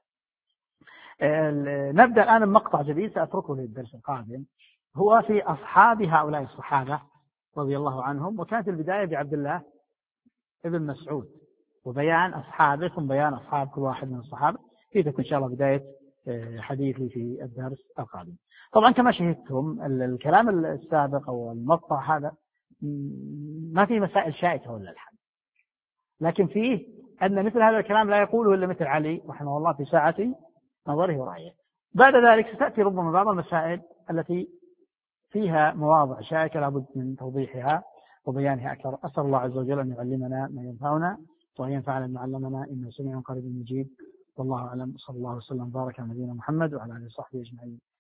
نبدأ الآن بمقطع جديد سأتركه للدرس القادم، هو في أصحاب هؤلاء الصحابة رضي الله عنهم، وكانت البداية بعبد الله ابن مسعود وبيان أصحابه ثم بيان أصحاب كل واحد من الصحابة. في تكون إن شاء الله بداية حديثي في الدرس القادم. طبعا كما شهدتم الكلام السابق أو المقطع هذا ما فيه مسائل شائكة ولا الحمد، لكن فيه أن مثل هذا الكلام لا يقوله إلا مثل علي رحمه الله في ساعة نظره ورأيه. بعد ذلك ستأتي ربما بعض المسائل التي فيها مواضع شائكة لابد من توضيحها وبيانها أكثر. أسأل الله عز وجل أن يعلمنا ما ينفعنا وأن ينفعنا بما علمنا، إنه سميع قريب مجيب. والله أعلم. صلى الله وسلم وبارك على نبينا محمد وعلى آله وصحبه أجمعين.